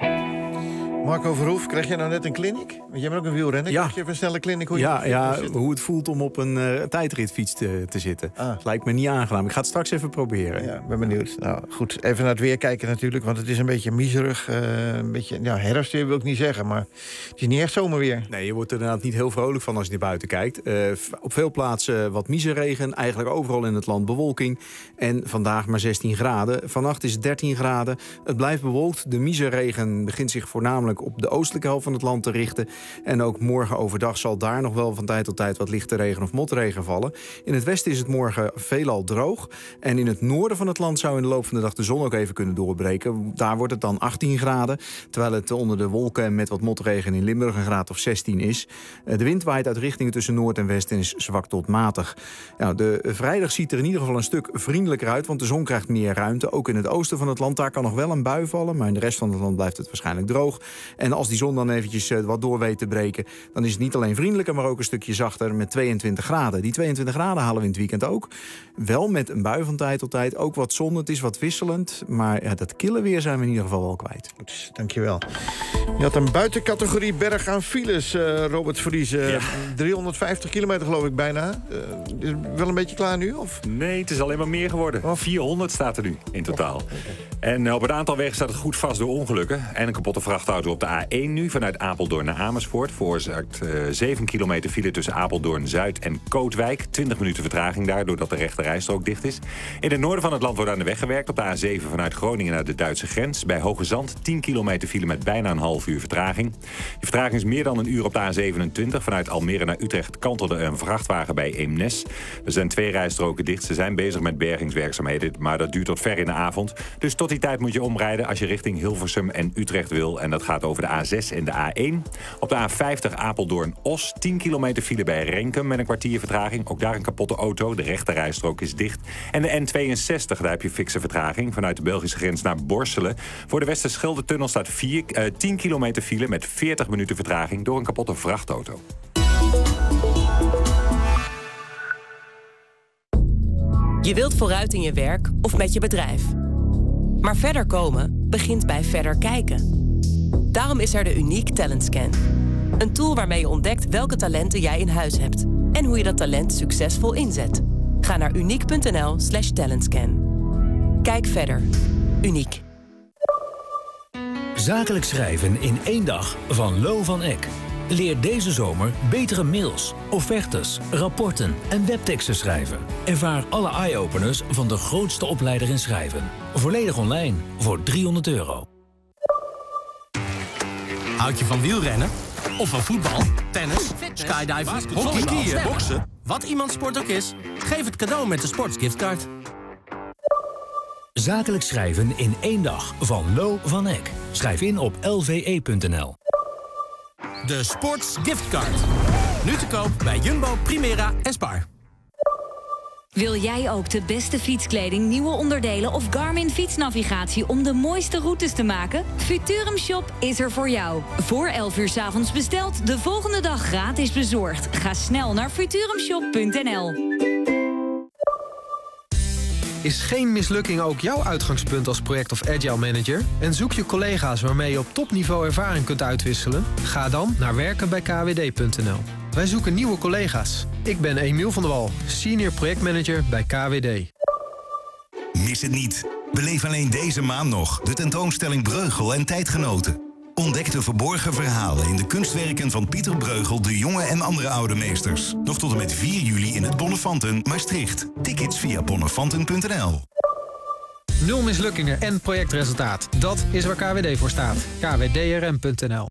Marco Verhoef, krijg jij nou net een clinic? Want jij bent ook een wielrenner. Ja. Krijg je even een snelle clinic? Hoe het voelt om op een tijdritfiets te zitten. Het lijkt me niet aangenaam. Ik ga het straks even proberen. Ja, ben benieuwd. Nou goed, even naar het weer kijken natuurlijk. Want het is een beetje miserig. Een beetje herfstweer wil ik niet zeggen. Maar het is niet echt zomerweer. Nee, je wordt er inderdaad niet heel vrolijk van als je naar buiten kijkt. Op veel plaatsen wat miserregen. Eigenlijk overal in het land bewolking. En vandaag maar 16 graden. Vannacht is het 13 graden. Het blijft bewolkt. De miserregen begint zich voornamelijk op de oostelijke helft van het land te richten. En ook morgen overdag zal daar nog wel van tijd tot tijd wat lichte regen of motregen vallen. In het westen is het morgen veelal droog. En in het noorden van het land zou in de loop van de dag de zon ook even kunnen doorbreken. Daar wordt het dan 18 graden. Terwijl het onder de wolken met wat motregen in Limburg een graad of 16 is. De wind waait uit richtingen tussen noord en west en is zwak tot matig. Nou, de vrijdag ziet er in ieder geval een stuk vriendelijker uit, want de zon krijgt meer ruimte. Ook in het oosten van het land, daar kan nog wel een bui vallen. Maar in de rest van het land blijft het waarschijnlijk droog. En als die zon dan eventjes wat door weet te breken, dan is het niet alleen vriendelijker, maar ook een stukje zachter met 22 graden. Die 22 graden halen we in het weekend ook. Wel met een bui van tijd tot tijd. Ook wat zon, het is wat wisselend. Maar dat kille weer zijn we in ieder geval wel kwijt. Goed, dankjewel. Je had een buitencategorie berg aan files, Robert Vries. 350 kilometer geloof ik bijna. Is wel een beetje klaar nu? Of? Nee, het is alleen maar meer geworden. 400 staat er nu in totaal. En op een aantal wegen staat het goed vast door ongelukken. En een kapotte vrachtauto op de A1 nu vanuit Apeldoorn naar Amersfoort. Veroorzaakt 7 kilometer file tussen Apeldoorn-Zuid en Kootwijk. 20 minuten vertraging daar, doordat de rechterrijstrook dicht is. In het noorden van het land wordt aan de weg gewerkt. Op de A7 vanuit Groningen naar de Duitse grens. Bij Hoge Zand 10 kilometer file met bijna een half uur vertraging. Die vertraging is meer dan een uur op de A27. Vanuit Almere naar Utrecht kantelde een vrachtwagen bij Eemnes. Er zijn 2 rijstroken dicht. Ze zijn bezig met bergingswerkzaamheden, maar dat duurt tot ver in de avond. Dus tot die tijd moet je omrijden als je richting Hilversum en Utrecht wil. En dat gaat over de A6 en de A1. Op de A50 Apeldoorn-Os 10 kilometer file bij Renkum met een kwartier vertraging. Ook daar een kapotte auto. De rechterrijstrook is dicht. En de N62, daar heb je fikse vertraging. Vanuit de Belgische grens naar Borselen. Voor de Westerschelde-tunnel staat 10 kilometer file met 40 minuten vertraging door een kapotte vrachtauto. Je wilt vooruit in je werk of met je bedrijf. Maar verder komen begint bij verder kijken. Daarom is er de Unique Talent Scan. Een tool waarmee je ontdekt welke talenten jij in huis hebt en hoe je dat talent succesvol inzet. Ga naar unique.nl/talentscan. Kijk verder. Uniek. Zakelijk schrijven in 1 dag van Lo van Eck. Leer deze zomer betere mails, offertes, rapporten en webteksten schrijven. Ervaar alle eye-openers van de grootste opleider in schrijven. Volledig online voor €300. Houd je van wielrennen? Of van voetbal, tennis, skydiven, hockey, skiën, boksen? Wat iemands sport ook is, geef het cadeau met de Sportsgiftcard. Zakelijk schrijven in 1 dag van Lo van Eck. Schrijf in op lve.nl. De Sportsgiftcard. Nu te koop bij Jumbo, Primera en Spar. Wil jij ook de beste fietskleding, nieuwe onderdelen of Garmin fietsnavigatie om de mooiste routes te maken? Futurum Shop is er voor jou. Voor 11 uur 's avonds besteld, de volgende dag gratis bezorgd. Ga snel naar futurumshop.nl. Is geen mislukking ook jouw uitgangspunt als project- of agile manager? En zoek je collega's waarmee je op topniveau ervaring kunt uitwisselen? Ga dan naar werkenbijkwd.nl. Wij zoeken nieuwe collega's. Ik ben Emiel van der Wal, senior projectmanager bij KWD. Mis het niet. Beleef alleen deze maand nog de tentoonstelling Breugel en Tijdgenoten. Ontdek de verborgen verhalen in de kunstwerken van Pieter Breugel, de Jonge en andere oude meesters. Nog tot en met 4 juli in het Bonnefanten, Maastricht. Tickets via bonnefanten.nl. 0 mislukkingen en projectresultaat. Dat is waar KWD voor staat. kwdrm.nl.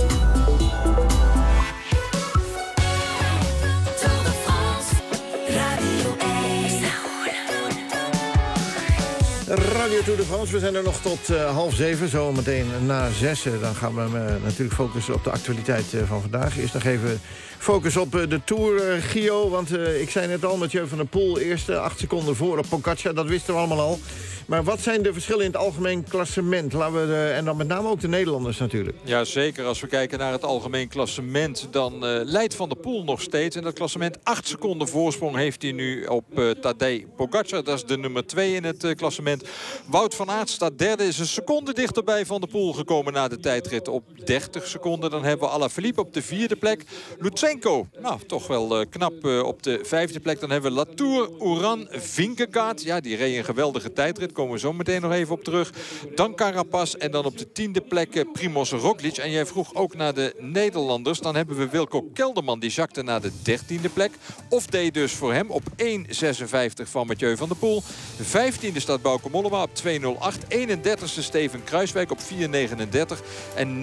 Radio Tour de France, we zijn er nog tot 6:30, zo meteen na 6. Dan gaan we natuurlijk focussen op de actualiteit van vandaag. Eerst nog even focus op de Tour, Gio. Want ik zei net al, Mathieu van der Poel, eerste 8 seconden voor op Pogacar. Dat wisten we allemaal al. Maar wat zijn de verschillen in het algemeen klassement? En dan met name ook de Nederlanders natuurlijk. Ja, zeker. Als we kijken naar het algemeen klassement, dan leidt Van der Poel nog steeds. En dat klassement 8 seconden voorsprong heeft hij nu op Tadej Pogacar. Dat is de nummer 2 in het klassement. Wout van Aert staat derde, is een seconde dichterbij Van der Poel gekomen na de tijdrit op 30 seconden. Dan hebben we Alaphilippe op de 4e plek. Lutsenko, nou toch wel knap op de 5e plek. Dan hebben we Latour, Uran, Vingegaard. Ja, die reed een geweldige tijdrit. Komen we zo meteen nog even op terug. Dan Carapaz en dan op de 10e plek Primoz Roglic. En jij vroeg ook naar de Nederlanders. Dan hebben we Wilco Kelderman, die zakte naar de 13e plek. Of deed dus voor hem op 1.56 van Mathieu van der Poel. 15e staat Bauke Mollema op 2.08. 31e Steven Kruijswijk op 4.39. En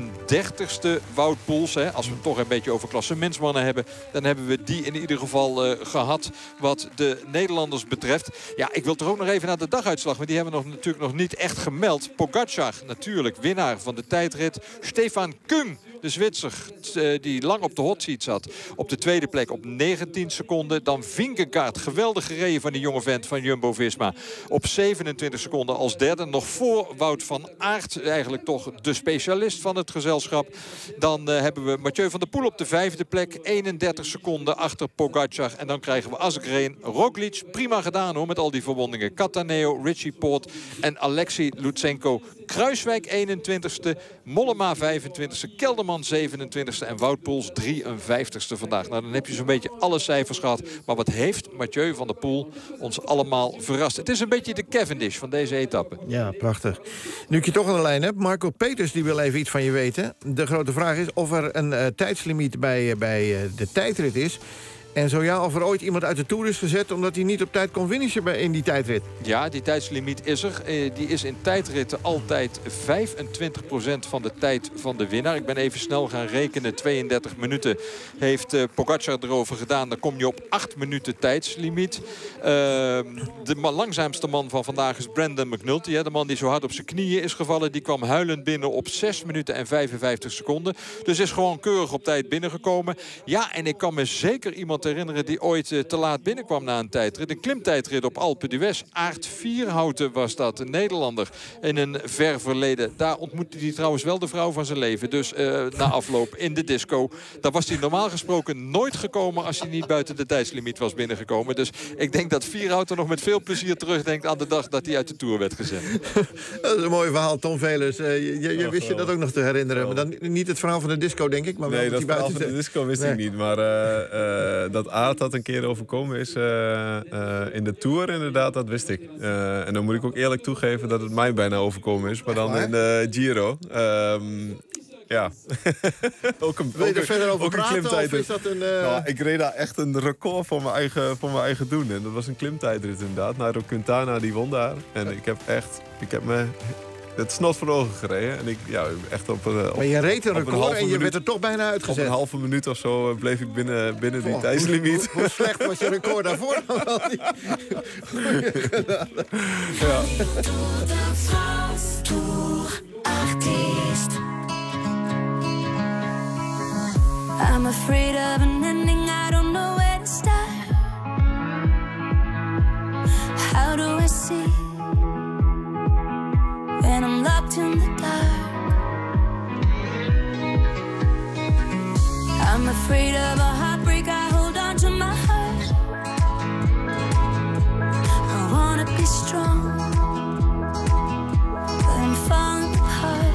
39e Wout Poels. Hè. Als we het toch een beetje over klassementsmannen hebben, dan hebben we die in ieder geval gehad wat de Nederlanders betreft. Ja, ik wil toch ook nog even naar de daguitslag, maar die hebben we natuurlijk nog niet echt gemeld. Pogacar natuurlijk, winnaar van de tijdrit. Stefan Kung, de Zwitser, die lang op de hot seat zat. Op de 2e plek op 19 seconden. Dan Vingegaard, geweldig gereden van die jonge vent van Jumbo-Visma. Op 27 seconden als derde. Nog voor Wout van Aert, eigenlijk toch de specialist van het gezelschap. Dan hebben we Mathieu van der Poel op de 5e plek. 31 seconden achter Pogacar. En dan krijgen we Asgreen, Roglic. Prima gedaan hoor, met al die verwondingen. Cattaneo, Richie Porte en Alexei Lutsenko. Kruijswijk 21ste, Mollema 25ste, Kelderman 27ste en Wout Poels 53ste vandaag. Nou, dan heb je zo'n beetje alle cijfers gehad. Maar wat heeft Mathieu van der Poel ons allemaal verrast? Het is een beetje de Cavendish van deze etappe. Ja, prachtig. Nu ik je toch aan de lijn heb, Marco Peters die wil even iets van je weten. De grote vraag is of er een tijdslimiet bij de tijdrit is. En zo ja, of er ooit iemand uit de Tour is gezet omdat hij niet op tijd kon finishen in die tijdrit. Ja, die tijdslimiet is er. Die is in tijdritten altijd 25% van de tijd van de winnaar. Ik ben even snel gaan rekenen. 32 minuten heeft Pogacar erover gedaan. Dan kom je op 8 minuten tijdslimiet. De langzaamste man van vandaag is Brandon McNulty. De man die zo hard op zijn knieën is gevallen. Die kwam huilend binnen op 6 minuten en 55 seconden. Dus is gewoon keurig op tijd binnengekomen. Ja, en ik kan me zeker iemand herinneren die ooit te laat binnenkwam na een tijdrit. Een klimtijdrit op Alpe d'Huez. Aert Vierhouten was dat, een Nederlander in een ver verleden. Daar ontmoette hij trouwens wel de vrouw van zijn leven. Dus na afloop in de disco. Daar was hij normaal gesproken nooit gekomen als hij niet buiten de tijdslimiet was binnengekomen. Dus ik denk dat Vierhouten nog met veel plezier terugdenkt aan de dag dat hij uit de Tour werd gezet. Dat is een mooi verhaal, Tom Velers. Je wist je dat ook nog te herinneren. Maar dan niet het verhaal van de disco, denk ik. Maar wel nee, dat verhaal buiten van de disco wist ik niet. Maar dat Aert dat een keer overkomen is in de Tour, inderdaad, dat wist ik. En dan moet ik ook eerlijk toegeven dat het mij bijna overkomen is. Maar dan in de Giro. Ja. Wil je er verder over praten? Of is dat een, Nou, ik reed daar echt een record voor mijn eigen doen. En dat was een klimtijdrit inderdaad. Nairo Quintana, die won daar. En ik heb me het snot voor ogen gereden. En ik echt op een. Maar je reed een record en je werd er toch bijna uitgezet. Op een halve minuut of zo bleef ik binnen die tijdslimiet. Hoe slecht was je record daarvoor dan wel niet? Ja. I'm afraid of an ending, I don't know where to start. afraid of a heartbreak, I hold on to my heart. I wanna be strong, but I'm falling apart.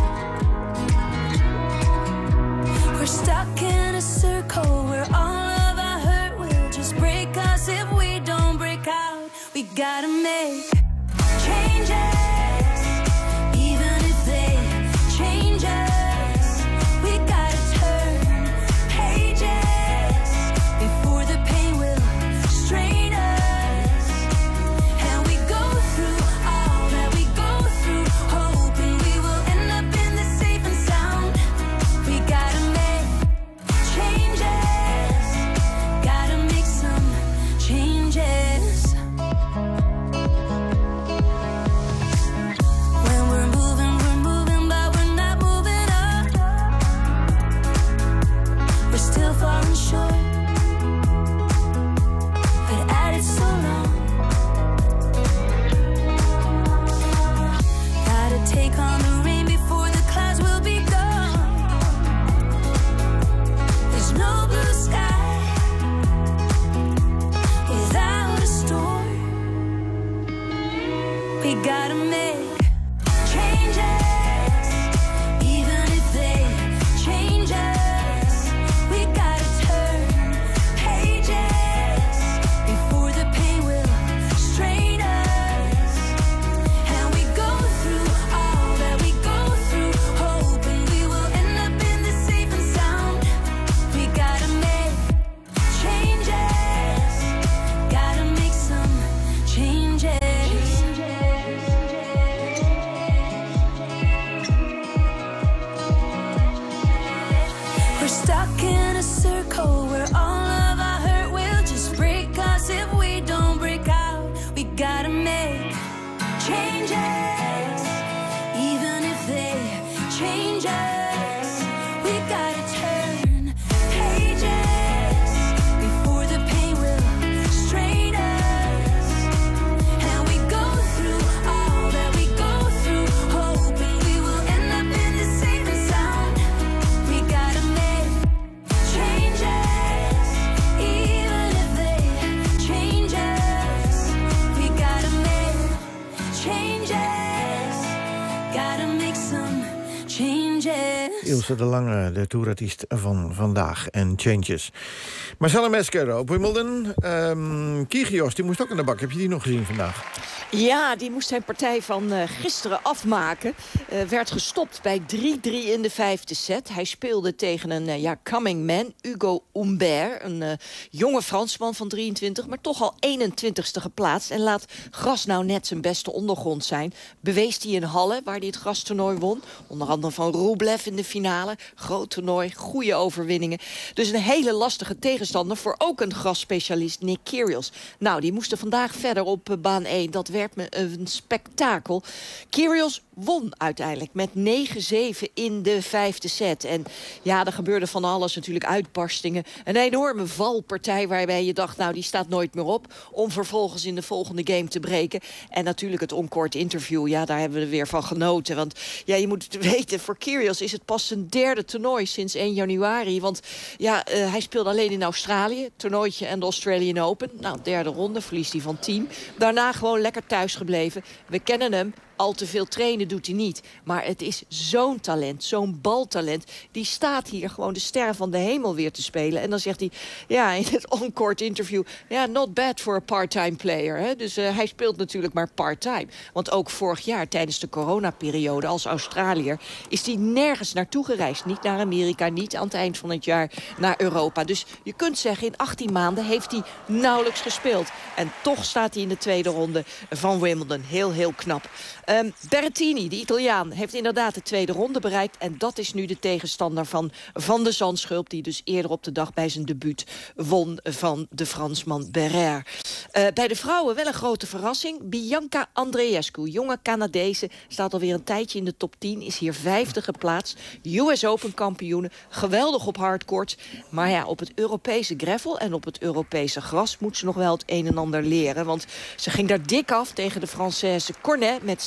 We're stuck in a circle where all of our hurt will just break us if we don't break out. We gotta make changes, even if they change us. We gotta turn pages before the pain will strain us. And we go through all that we go through, hoping we will end up in the safe and sound. We gotta make changes, gotta make some changes. When we're moving, but we're not moving up. We're still falling short, but at it so long. Gotta take on the rain before the clouds will be gone. There's no blue sky without a storm. We gotta make changes, even if they change us. We gotta turn pages before the pain will strain us. And we go through all that we go through, hoping we will end up in the safe and sound. We gotta make changes, gotta make some changes. We're stuck in a circle where all of our hurt will just break us if we don't break out. We gotta make changes, even if they change us. We gotta turn pages before the pain will strain us. And we go through all that we go through, hoping we will end up in the safe and sound. We gotta make changes, even if they change us. We gotta make changes, gotta make some changes. Ilse de Lange, de toerartiest van vandaag en Changes. Marcella Mesker op Wimbledon. Kyrgios, die moest ook aan de bak. Heb je die nog gezien vandaag? Ja, die moest zijn partij van gisteren afmaken. Werd gestopt bij 3-3 in de 5e set. Hij speelde tegen een coming man, Hugo Humbert. Een jonge Fransman van 23, maar toch al 21ste geplaatst. En laat gras nou net zijn beste ondergrond zijn. Bewees hij in Halle, waar hij het grastoernooi won. Onder andere van Rublev in de finale. Groot toernooi, goede overwinningen. Dus een hele lastige tegenstander voor ook een grasspecialist, Nick Kyrgios. Nou, die moesten vandaag verder op baan 1. Dat werd me een spektakel. Kyrgios won uiteindelijk met 9-7 in de 5e set. En ja, er gebeurde van alles natuurlijk, uitbarstingen. Een enorme valpartij waarbij je dacht, nou, die staat nooit meer op. Om vervolgens in de volgende game te breken. En natuurlijk het on-court interview, ja, daar hebben we er weer van genoten. Want ja, je moet het weten, voor Kyrgios is het pas zijn 3e toernooi sinds 1 januari. Want ja, hij speelde alleen in Australië, toernooitje en de Australian Open. Nou, 3e ronde, verliest hij van team. Daarna gewoon lekker thuis gebleven. We kennen hem. Al te veel trainen doet hij niet. Maar het is zo'n talent, zo'n baltalent. Die staat hier gewoon de ster van de hemel weer te spelen. En dan zegt hij, ja, in het on-court interview, ja, not bad for a part-time player. Hè? Dus hij speelt natuurlijk maar part-time. Want ook vorig jaar, tijdens de coronaperiode als Australiër, is hij nergens naartoe gereisd. Niet naar Amerika, niet aan het eind van het jaar naar Europa. Dus je kunt zeggen, in 18 maanden heeft hij nauwelijks gespeeld. En toch staat hij in de 2e ronde van Wimbledon. Heel, heel knap. Berrettini, de Italiaan, heeft inderdaad de 2e ronde bereikt. En dat is nu de tegenstander van de Zandschulp, die dus eerder op de dag bij zijn debuut won van de Fransman Berrer. Bij de vrouwen wel een grote verrassing. Bianca Andreescu, jonge Canadese, staat alweer een tijdje in de top 10. Is hier 5e geplaatst. US Open kampioene. Geweldig op hardcourt. Maar ja, op het Europese gravel en op het Europese gras moet ze nog wel het een en ander leren. Want ze ging daar dik af tegen de Française Cornet met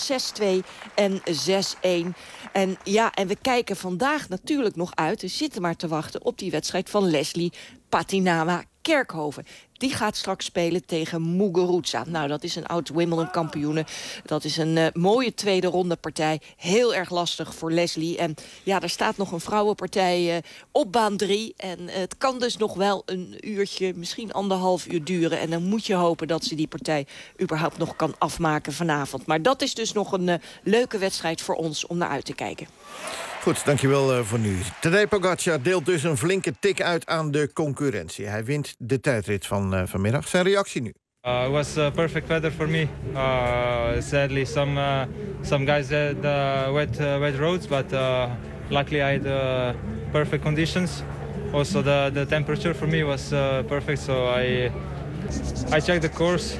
6-2 en 6-1. En we kijken vandaag natuurlijk nog uit. We zitten maar te wachten op die wedstrijd van Leslie Patinama-Kerkhoven. Die gaat straks spelen tegen Muguruza. Nou, dat is een oud Wimbledon-kampioene. Dat is een mooie tweede ronde partij. Heel erg lastig voor Leslie. En er staat nog een vrouwenpartij op baan 3. En het kan dus nog wel een uurtje, misschien 1,5 uur duren. En dan moet je hopen dat ze die partij überhaupt nog kan afmaken vanavond. Maar dat is dus nog een leuke wedstrijd voor ons om naar uit te kijken. Goed, dankjewel voor nu. Tadej Pogacar deelt dus een flinke tik uit aan de concurrentie. Hij wint de tijdrit van vanmiddag. Zijn reactie nu? It was perfect weather for me. Sadly, some guys had wet roads, but luckily I had perfect conditions. Also, the temperature for me was perfect, so I checked the course.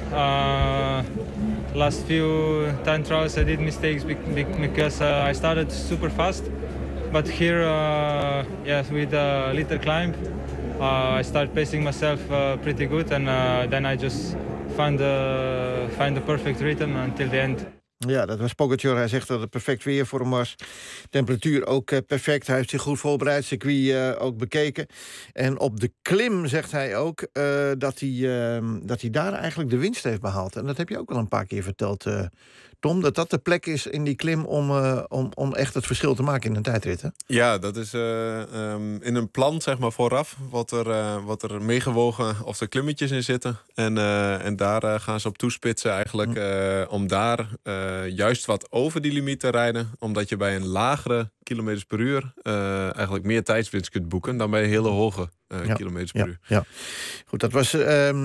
Last few time trials I did mistakes because I started super fast. But here, with a little climb, I started pacing myself pretty good, and then I just find the perfect rhythm until the end. Ja, dat was Pogacar. Hij zegt dat het perfect weer voor hem was. Temperatuur ook perfect. Hij heeft zich goed voorbereid. Circuit ook bekeken. En op de klim zegt hij ook dat hij daar eigenlijk de winst heeft behaald. En dat heb je ook al een paar keer verteld, Tom. Dat de plek is in die klim om echt het verschil te maken in een tijdrit, hè? Ja, dat is in een plan, zeg maar, vooraf. Wat er meegewogen of er klimmetjes in zitten. En daar gaan ze op toespitsen eigenlijk. Om daar juist wat over die limiet te rijden. Omdat je bij een lagere kilometers per uur eigenlijk meer tijdswinst kunt boeken dan bij hele hoge kilometers per uur. Ja. Goed, dat was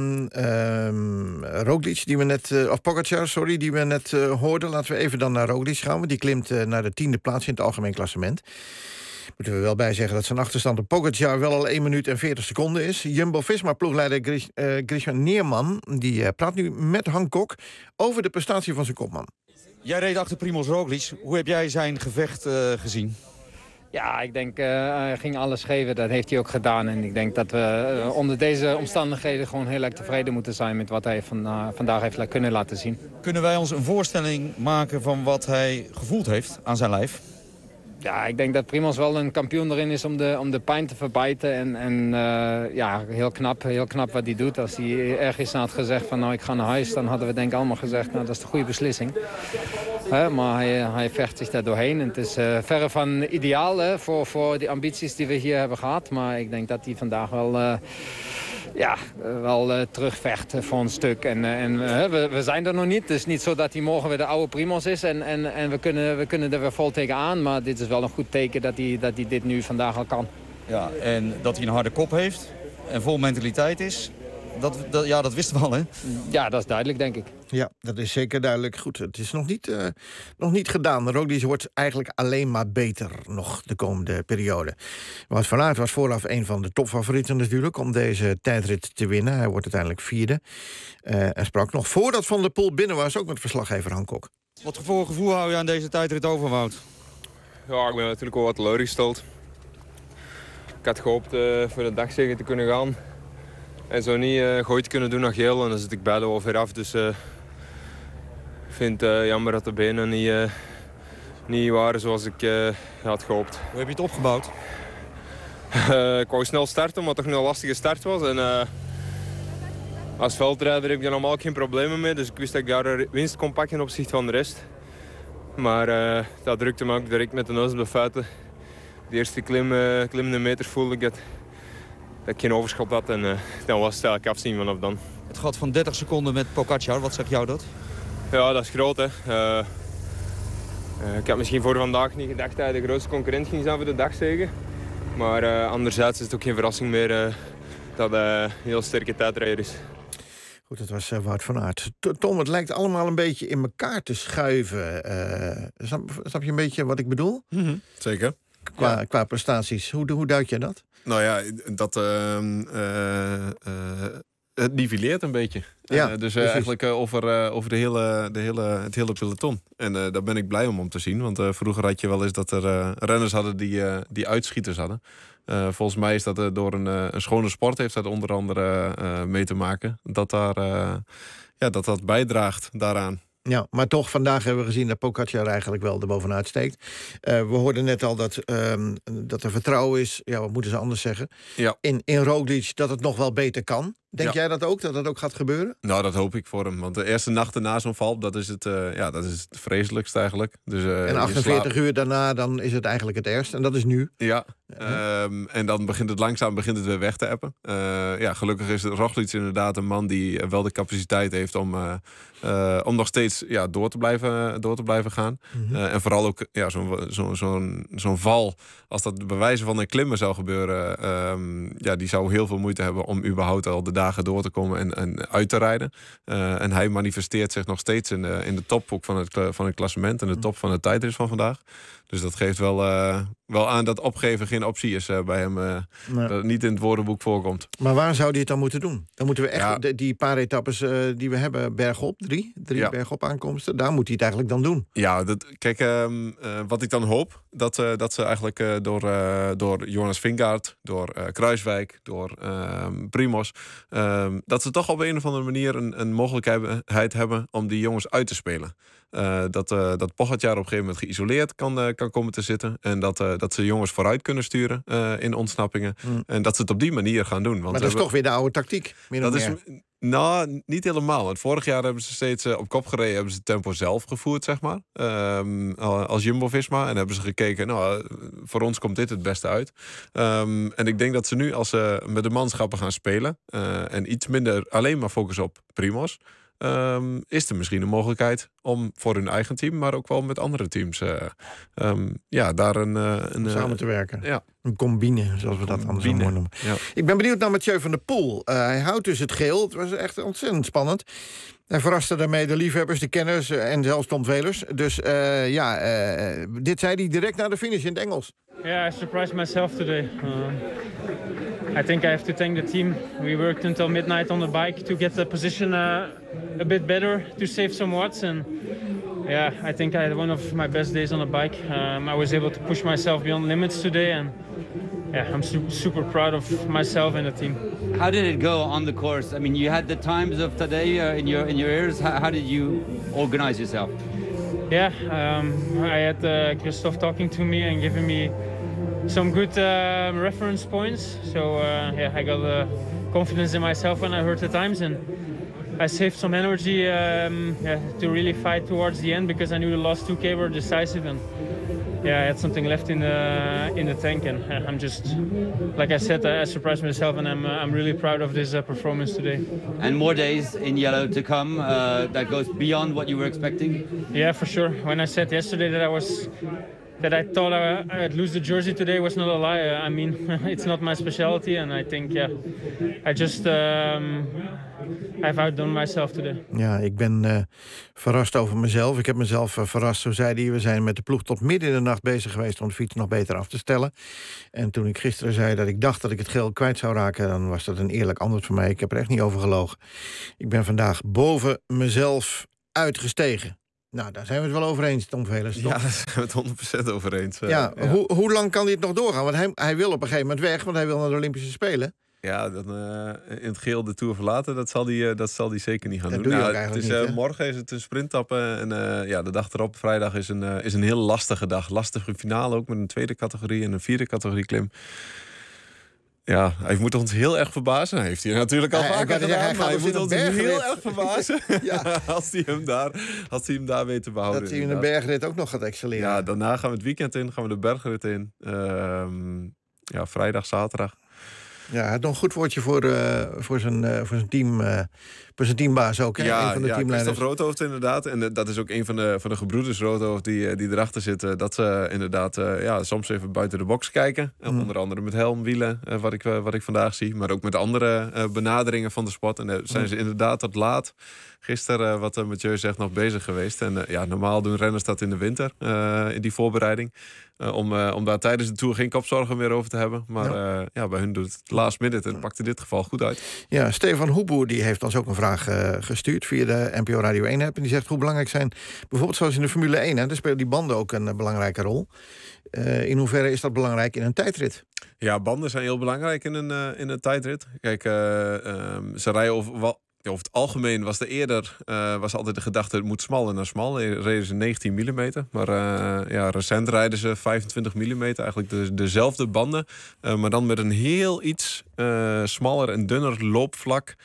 Roglic, of Pogacar, sorry, die we net hoorden. Laten we even dan naar Roglic gaan. Want die klimt naar de 10e plaats in het algemeen klassement. Moeten we wel bij zeggen dat zijn achterstand op Pogacar wel al 1 minuut en 40 seconden is. Jumbo-Visma-ploegleider Grisham Neerman die praat nu met Hancock over de prestatie van zijn kopman. Jij reed achter Primož Roglic. Hoe heb jij zijn gevecht gezien? Ja, ik denk, hij ging alles geven. Dat heeft hij ook gedaan. En ik denk dat we onder deze omstandigheden gewoon heel erg tevreden moeten zijn met wat hij vandaag heeft kunnen laten zien. Kunnen wij ons een voorstelling maken van wat hij gevoeld heeft aan zijn lijf? Ja, ik denk dat Primož wel een kampioen erin is om de pijn te verbijten. En heel knap wat hij doet. Als hij ergens had gezegd van ik ga naar huis, dan hadden we denk ik allemaal gezegd, nou dat is de goede beslissing. Maar hij vecht zich daar doorheen. En het is verre van ideaal voor die ambities die we hier hebben gehad. Maar ik denk dat hij vandaag wel terugvecht voor een stuk. En we zijn er nog niet. Het is niet zo dat hij morgen weer de oude Primož is. En we kunnen er weer vol tegenaan. Maar dit is wel een goed teken dat hij dit nu vandaag al kan. Ja, en dat hij een harde kop heeft en vol mentaliteit is. Dat wisten we al, hè? Ja, dat is duidelijk, denk ik. Ja, dat is zeker duidelijk. Goed, het is nog niet gedaan. Roglic wordt eigenlijk alleen maar beter nog de komende periode. Wout van Aert was vooraf een van de topfavorieten natuurlijk om deze tijdrit te winnen. Hij wordt uiteindelijk 4e. En sprak nog voordat Van der Poel binnen was, ook met verslaggever Hancock. Wat voor gevoel hou je aan deze tijdrit over, Wout? Ja, ik ben natuurlijk wel wat teleurgesteld. Ik had gehoopt voor de dagzege te kunnen gaan. En zo niet gooi te kunnen doen naar geel. En dan zit ik beide wel ver af. Dus ik vind het jammer dat de benen niet waren zoals ik had gehoopt. Hoe heb je het opgebouwd? Ik wou snel starten, omdat het toch een lastige start was. En als veldrijder heb ik daar normaal geen problemen mee. Dus ik wist dat ik daar winst kon pakken op opzichte van de rest. Maar dat drukte me ook direct met de neus op de feiten. De eerste klimmende meter voelde ik dat ik geen overschot had. En dan was het eigenlijk afzien vanaf dan. Het gat van 30 seconden met Pogacar, wat zegt jou dat? Ja, dat is groot, hè. Ik had misschien voor vandaag niet gedacht dat hij de grootste concurrent ging zijn voor de dagzege. Maar anderzijds is het ook geen verrassing meer dat hij een heel sterke tijdrijder is. Goed, dat was Wout van Aert. Tom, het lijkt allemaal een beetje in elkaar te schuiven. Snap je een beetje wat ik bedoel? Mm-hmm. Zeker. Qua prestaties. Hoe duid je dat? Nou ja, het nivelleert een beetje. Ja, dus eigenlijk over het hele peloton. En daar ben ik blij om te zien. Want vroeger had je wel eens dat er renners hadden die uitschieters hadden. Volgens mij is dat door een schone sport heeft dat onder andere mee te maken. Dat bijdraagt daaraan. Ja, maar toch, vandaag hebben we gezien dat Pogacar eigenlijk wel erbovenuit steekt. We hoorden net al dat er vertrouwen is, ja, wat moeten ze anders zeggen, in Roglic, dat het nog wel beter kan. Denk jij dat het ook gaat gebeuren? Nou, dat hoop ik voor hem. Want de eerste nachten na zo'n val, dat is het vreselijkste eigenlijk. Dus, en 48 uur daarna, dan is het eigenlijk het ergst. En dat is nu. Ja, en dan begint het weer weg te appen. Gelukkig is Roglic inderdaad een man die wel de capaciteit heeft om nog steeds door te blijven gaan. En vooral ook zo'n val, als dat bij wijze van een klimmen zou gebeuren, die zou heel veel moeite hebben om überhaupt al de dagen door te komen en uit te rijden. En hij manifesteert zich nog steeds in de top ook van het klassement en de top van de tijdrit van vandaag. Dus dat geeft wel aan dat opgeven geen optie is bij hem. Dat het niet in het woordenboek voorkomt. Maar waar zou hij het dan moeten doen? Dan moeten we echt die paar etappes die we hebben bergop, drie bergop aankomsten, daar moet hij het eigenlijk dan doen. Ja, wat ik dan hoop, dat ze eigenlijk door Jonas Vingegaard, door Kruiswijk, door Primoz, dat ze toch op een of andere manier een mogelijkheid hebben om die jongens uit te spelen. Dat Pogacar op een gegeven moment geïsoleerd kan komen te zitten. En dat ze jongens vooruit kunnen sturen in ontsnappingen. En dat ze het op die manier gaan doen. Want maar dat is toch weer de oude tactiek? Nou, niet helemaal. Want vorig jaar hebben ze steeds op kop gereden. Hebben ze het tempo zelf gevoerd, zeg maar. Als Jumbo-Visma. En hebben ze gekeken, voor ons komt dit het beste uit. En ik denk dat ze nu, als ze met de manschappen gaan spelen, en iets minder alleen maar focussen op Primoz, is er misschien een mogelijkheid om voor hun eigen team, maar ook wel met andere teams, daar een samen te werken. Ja. Een combine, zoals we dat anders zo mooi noemen. Ja. Ik ben benieuwd naar Mathieu van der Poel. Hij houdt dus het geel. Het was echt ontzettend spannend. Hij verraste daarmee de liefhebbers, de kenners en zelfs Tom Velers. Dus dit zei hij direct na de finish in het Engels. Yeah, I surprised myself today. I think I have to thank the team. We worked until midnight on the bike to get the position a bit better, to save some watts. And yeah, I think I had one of my best days on the bike. I was able to push myself beyond limits today, and yeah, I'm super proud of myself and the team. How did it go on the course? I mean, you had the times of today in your ears. How did you organize yourself? Yeah, I had Christophe talking to me and giving me some good reference points. So I got confidence in myself when I heard the times, and I saved some energy to really fight towards the end, because I knew the last 2K were decisive, and I had something left in the tank, and I'm just, like I said, I surprised myself, and I'm really proud of this performance today. And more days in yellow to come. That goes beyond what you were expecting. Yeah, for sure. When I said yesterday that I thought I'd lose the jersey today was not a lie. I mean, it's not my specialty, and I think, I just I've outdone myself today. Ja, ik ben verrast over mezelf. Ik heb mezelf verrast, zo zei hij. We zijn met de ploeg tot midden in de nacht bezig geweest om de fiets nog beter af te stellen. En toen ik gisteren zei dat ik dacht dat ik het geel kwijt zou raken, dan was dat een eerlijk antwoord voor mij. Ik heb er echt niet over gelogen. Ik ben vandaag boven mezelf uitgestegen. Nou, daar zijn we het wel over eens, Tom Velers. Ja, daar zijn we het 100% over eens. Hoe lang kan dit nog doorgaan? Want hij wil op een gegeven moment weg, want hij wil naar de Olympische Spelen. Ja, dan in het geel de Tour verlaten, dat zal hij zeker niet gaan doen. Het is, morgen is het een sprinttappe en de dag erop, vrijdag, is een heel lastige dag. Lastige finale ook, met een tweede categorie en een vierde categorie klim. Ja, hij moet ons heel erg verbazen. Hij heeft hij natuurlijk al vaker gedaan, maar hij moet ons heel erg verbazen als hij hem daar weet te behouden. Dat hij in de bergrit ook nog gaat excelleren. Ja, daarna gaan we het weekend in, gaan we de bergrit in. Vrijdag, zaterdag. Ja, hij had nog een goed woordje voor zijn team, voor zijn teambaas ook. Hè? Ja, een van de teamleiders. Christophe Roodhoofd inderdaad. En dat is ook een van de gebroeders Roodhoofd die erachter zitten. Dat ze inderdaad soms even buiten de box kijken. Onder andere met helmwielen, wat ik vandaag zie. Maar ook met andere benaderingen van de sport. En daar zijn ze inderdaad tot laat. Gisteren, wat Mathieu zegt, nog bezig geweest. En normaal doen renners dat in de winter, in die voorbereiding. Om daar tijdens de Tour geen kopzorgen meer over te hebben. Maar bij hun doet het last minute en pakt in dit geval goed uit. Ja, Stefan Hoeboer die heeft ons ook een vraag gestuurd via de NPO Radio 1-app. En die zegt hoe belangrijk zijn, bijvoorbeeld zoals in de Formule 1... daar spelen die banden ook een belangrijke rol. In hoeverre is dat belangrijk in een tijdrit? Ja, banden zijn heel belangrijk in een tijdrit. Kijk, ze rijden over het algemeen was was altijd de gedachte... het moet smal en dan smal. Reden ze 19 mm. Maar recent rijden ze 25 mm. Eigenlijk dezelfde banden. Maar dan met een heel iets smaller en dunner loopvlak...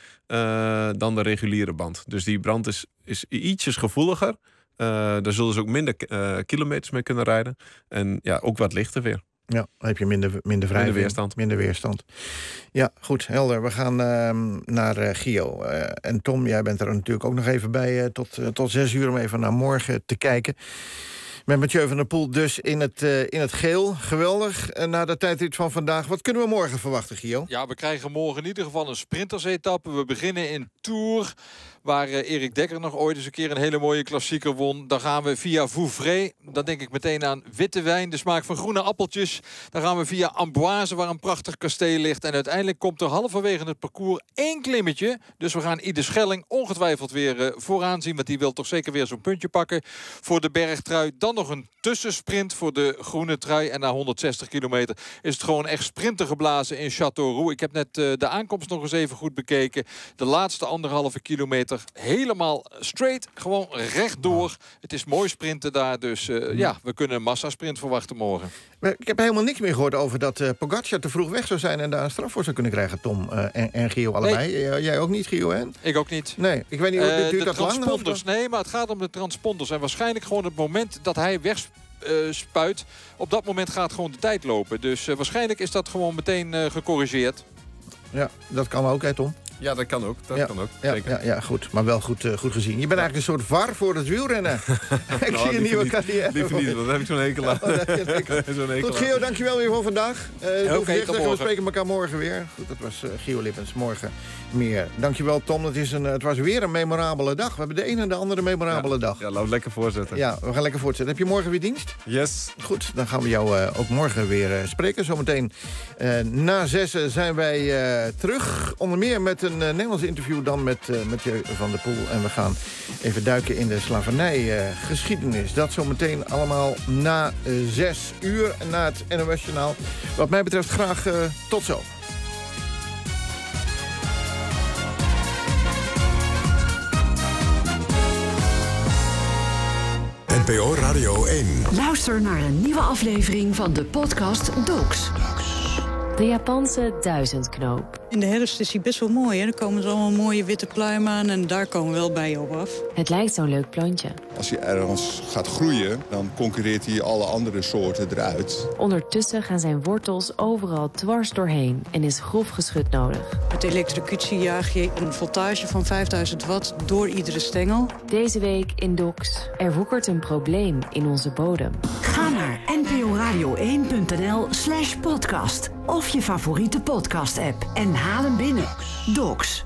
dan de reguliere band. Dus die brand is ietsjes gevoeliger. Daar zullen ze ook minder kilometers mee kunnen rijden. En ja, ook wat lichter weer. Ja, dan heb je minder weerstand. Minder weerstand. Ja, goed, helder. We gaan naar Gio. En Tom, jij bent er natuurlijk ook nog even bij tot 6 uur... om even naar morgen te kijken. Met Mathieu van der Poel dus in het geel. Geweldig. Na de tijdrit van vandaag. Wat kunnen we morgen verwachten, Gio? Ja, we krijgen morgen in ieder geval een sprintersetappe. We beginnen in Tours, waar Erik Dekker nog ooit eens een keer een hele mooie klassieker won. Dan gaan we via Vouvray. Dan denk ik meteen aan witte wijn, de smaak van groene appeltjes. Dan gaan we via Amboise, waar een prachtig kasteel ligt. En uiteindelijk komt er halverwege het parcours 1 klimmetje. Dus we gaan Ide Schelling ongetwijfeld weer vooraan zien. Want die wil toch zeker weer zo'n puntje pakken voor de bergtrui. Dan nog een tussensprint voor de groene trui. En na 160 kilometer is het gewoon echt sprinten geblazen in Châteauroux. Ik heb net de aankomst nog eens even goed bekeken. De laatste 1,5 kilometer helemaal straight, gewoon rechtdoor. Het is mooi sprinten daar, dus we kunnen een massasprint verwachten morgen. Ik heb helemaal niks meer gehoord over dat Pogacar te vroeg weg zou zijn... en daar een straf voor zou kunnen krijgen, Tom en Gio allebei. Nee. Jij ook niet, Gio, hè? Ik ook niet. Nee, ik weet niet hoe duurt dat lang. Transponders, nee, maar het gaat om de transponders. En waarschijnlijk gewoon het moment dat hij wegspuit... op dat moment gaat gewoon de tijd lopen. Dus waarschijnlijk is dat gewoon meteen gecorrigeerd. Ja, dat kan ook, hè, Tom? Ja, dat kan ook. Ja, goed. Maar wel goed gezien. Je bent eigenlijk een soort VAR voor het wielrennen. Ik zie een nieuwe carrière. Liever niet, want daar heb ik zo'n hekel aan. Goed, Gio, dankjewel weer voor vandaag. We spreken elkaar morgen weer. Goed, dat was Gio Lippens. Morgen meer. Dankjewel, Tom. Het was weer een memorabele dag. We hebben de ene en de andere memorabele dag. Ja, laten we lekker voortzetten. Ja, we gaan lekker voortzetten. Heb je morgen weer dienst? Yes. Goed, dan gaan we jou ook morgen weer spreken. Zometeen na 6 zijn wij terug. Onder meer met een Nederlands interview dan met Mathieu van der Poel. En we gaan even duiken in de slavernijgeschiedenis. Dat zometeen allemaal na 6 uur na het NOS-journaal. Wat mij betreft graag tot zo. NPO Radio 1. Luister naar een nieuwe aflevering van de podcast Docs. De Japanse duizendknoop. In de herfst is hij best wel mooi, hè? Er komen zo allemaal mooie witte pluimen aan en daar komen wel bijen op af. Het lijkt zo'n leuk plantje. Als hij ergens gaat groeien, dan concurreert hij alle andere soorten eruit. Ondertussen gaan zijn wortels overal dwars doorheen en is grof geschut nodig. Met elektrocutie jaag je een voltage van 5000 watt door iedere stengel. Deze week in Docs. Er woekert een probleem in onze bodem. Ga naar nporadio1.nl/podcast of je favoriete podcast-app en haal hem binnen. Docs.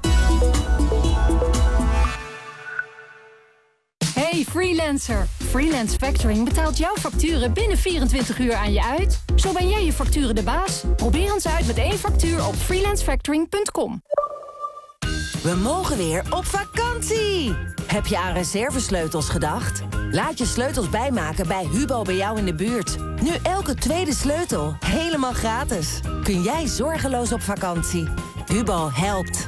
Hey Freelancer. Freelance Factoring betaalt jouw facturen binnen 24 uur aan je uit. Zo ben jij je facturen de baas. Probeer ons uit met 1 factuur op freelancefactoring.com. We mogen weer op vakantie! Heb je aan reservesleutels gedacht? Laat je sleutels bijmaken bij Hubo bij jou in de buurt. Nu elke tweede sleutel helemaal gratis. Kun jij zorgeloos op vakantie? Hubo helpt.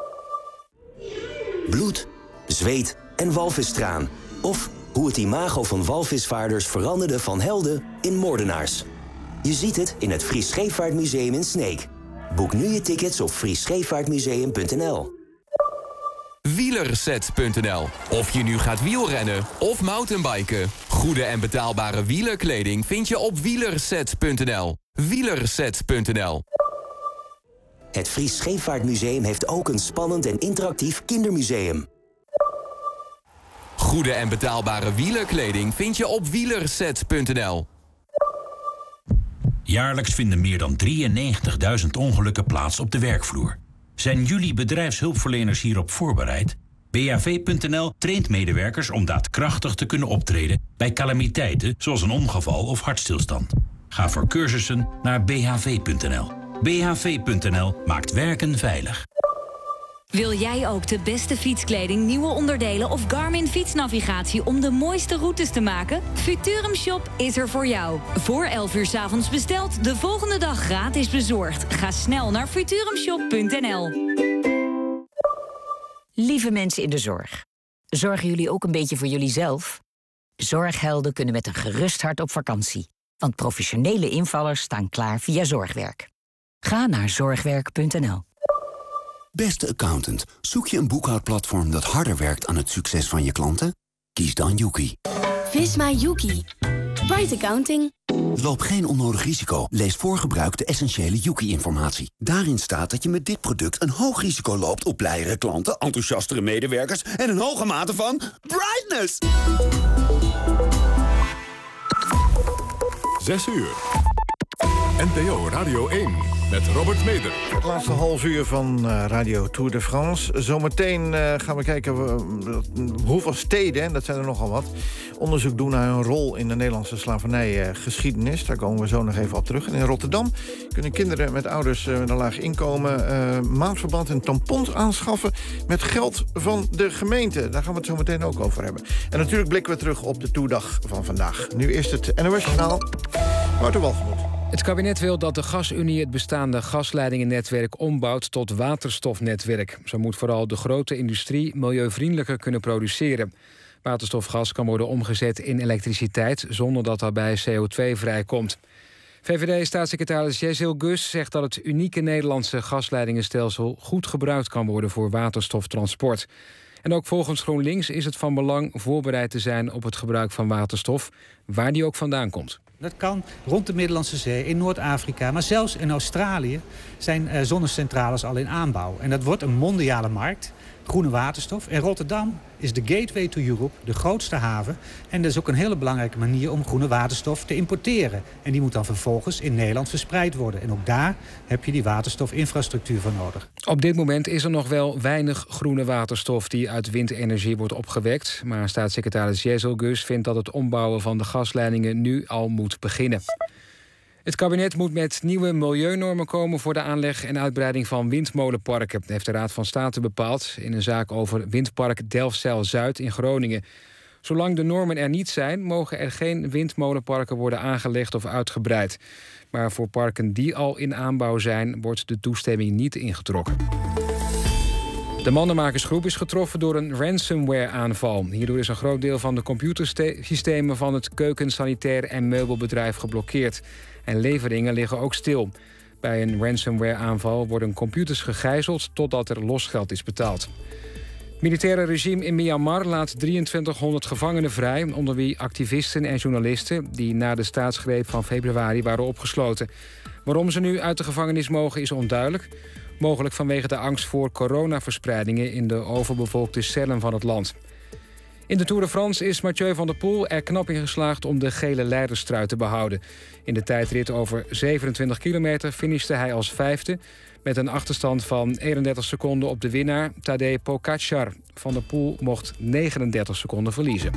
Bloed, zweet en walvistraan. Of hoe het imago van walvisvaarders veranderde van helden in moordenaars. Je ziet het in het Fries Scheepvaartmuseum in Sneek. Boek nu je tickets op friesscheepvaartmuseum.nl. Wielerset.nl. Of je nu gaat wielrennen of mountainbiken. Goede en betaalbare wielerkleding vind je op wielerset.nl. Wielerset.nl. Het Fries Scheepvaartmuseum heeft ook een spannend en interactief kindermuseum. Goede en betaalbare wielerkleding vind je op wielerset.nl. Jaarlijks vinden meer dan 93.000 ongelukken plaats op de werkvloer. Zijn jullie bedrijfshulpverleners hierop voorbereid? BHV.nl traint medewerkers om daadkrachtig te kunnen optreden bij calamiteiten zoals een ongeval of hartstilstand. Ga voor cursussen naar BHV.nl. BHV.nl maakt werken veilig. Wil jij ook de beste fietskleding, nieuwe onderdelen of Garmin fietsnavigatie om de mooiste routes te maken? Futurum Shop is er voor jou. Voor 11 uur 's avonds besteld, de volgende dag gratis bezorgd. Ga snel naar futurumshop.nl. Lieve mensen in de zorg. Zorgen jullie ook een beetje voor jullie zelf? Zorghelden kunnen met een gerust hart op vakantie. Want professionele invallers staan klaar via Zorgwerk. Ga naar zorgwerk.nl. Beste accountant, zoek je een boekhoudplatform dat harder werkt aan het succes van je klanten? Kies dan Yuki. Visma Yuki. Bright Accounting. Loop geen onnodig risico. Lees voor gebruik de essentiële Yuki-informatie. Daarin staat dat je met dit product een hoog risico loopt op blijere klanten, enthousiastere medewerkers en een hoge mate van brightness. 6 uur. NPO Radio 1 met Robert Meder. Het laatste half uur van Radio Tour de France. Zometeen gaan we kijken hoeveel steden, en dat zijn er nogal wat, onderzoek doen naar hun rol in de Nederlandse slavernijgeschiedenis. Daar komen we zo nog even op terug. En in Rotterdam kunnen kinderen met ouders met een laag inkomen maandverband en tampons aanschaffen met geld van de gemeente. Daar gaan we het zo meteen ook over hebben. En natuurlijk blikken we terug op de toerdag van vandaag. Nu eerst het NOS-journaal. Wouter Walgemoed. Het kabinet wil dat de Gasunie het bestaande gasleidingennetwerk ombouwt tot waterstofnetwerk. Zo moet vooral de grote industrie milieuvriendelijker kunnen produceren. Waterstofgas kan worden omgezet in elektriciteit zonder dat daarbij CO2 vrijkomt. VVD-staatssecretaris Jezil Gus zegt dat het unieke Nederlandse gasleidingenstelsel goed gebruikt kan worden voor waterstoftransport. En ook volgens GroenLinks is het van belang voorbereid te zijn op het gebruik van waterstof, waar die ook vandaan komt. Dat kan rond de Middellandse Zee, in Noord-Afrika, maar zelfs in Australië zijn zonnecentrales al in aanbouw. En dat wordt een mondiale markt, groene waterstof. En Rotterdam is de gateway to Europe, de grootste haven. En dat is ook een hele belangrijke manier om groene waterstof te importeren. En die moet dan vervolgens in Nederland verspreid worden. En ook daar heb je die waterstofinfrastructuur voor nodig. Op dit moment is er nog wel weinig groene waterstof die uit windenergie wordt opgewekt. Maar staatssecretaris Jezil Gus vindt dat het ombouwen van de gasleidingen nu al moet beginnen. Het kabinet moet met nieuwe milieunormen komen voor de aanleg en uitbreiding van windmolenparken, heeft de Raad van State bepaald in een zaak over windpark Delfzijl-Zuid in Groningen. Zolang de normen er niet zijn, mogen er geen windmolenparken worden aangelegd of uitgebreid. Maar voor parken die al in aanbouw zijn, wordt de toestemming niet ingetrokken. De Mandenmakersgroep is getroffen door een ransomware-aanval. Hierdoor is een groot deel van de computersystemen van het keukensanitair en meubelbedrijf geblokkeerd. En leveringen liggen ook stil. Bij een ransomware-aanval worden computers gegijzeld totdat er losgeld is betaald. Het militaire regime in Myanmar laat 2300 gevangenen vrij, onder wie activisten en journalisten die na de staatsgreep van februari waren opgesloten. Waarom ze nu uit de gevangenis mogen is onduidelijk. Mogelijk vanwege de angst voor coronaverspreidingen in de overbevolkte cellen van het land. In de Tour de France is Mathieu van der Poel er knap in geslaagd om de gele leiderstrui te behouden. In de tijdrit over 27 kilometer finishte hij als vijfde met een achterstand van 31 seconden op de winnaar Tadej Pogačar. Van der Poel mocht 39 seconden verliezen.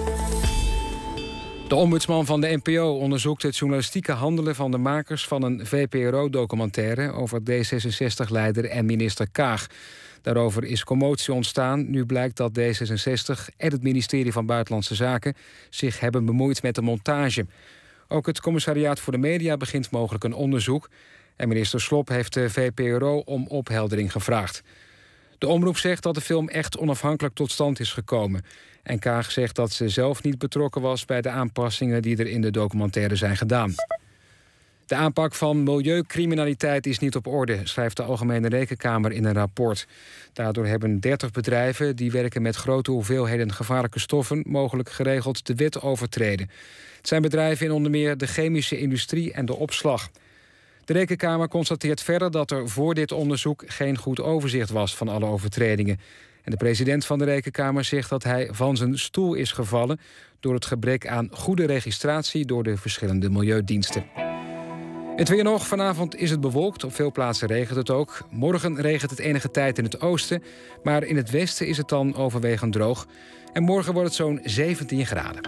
De ombudsman van de NPO onderzoekt het journalistieke handelen van de makers van een VPRO-documentaire over D66-leider en minister Kaag. Daarover is commotie ontstaan. Nu blijkt dat D66 en het ministerie van Buitenlandse Zaken zich hebben bemoeid met de montage. Ook het Commissariaat voor de Media begint mogelijk een onderzoek. En minister Slop heeft de VPRO om opheldering gevraagd. De omroep zegt dat de film echt onafhankelijk tot stand is gekomen. En Kaag zegt dat ze zelf niet betrokken was bij de aanpassingen die er in de documentaire zijn gedaan. De aanpak van milieucriminaliteit is niet op orde, schrijft de Algemene Rekenkamer in een rapport. Daardoor hebben 30 bedrijven die werken met grote hoeveelheden gevaarlijke stoffen mogelijk geregeld de wet overtreden. Het zijn bedrijven in onder meer de chemische industrie en de opslag. De Rekenkamer constateert verder dat er voor dit onderzoek geen goed overzicht was van alle overtredingen. En de president van de Rekenkamer zegt dat hij van zijn stoel is gevallen door het gebrek aan goede registratie door de verschillende milieudiensten. Het weer nog. Vanavond is het bewolkt. Op veel plaatsen regent het ook. Morgen regent het enige tijd in het oosten. Maar in het westen is het dan overwegend droog. En morgen wordt het zo'n 17 graden.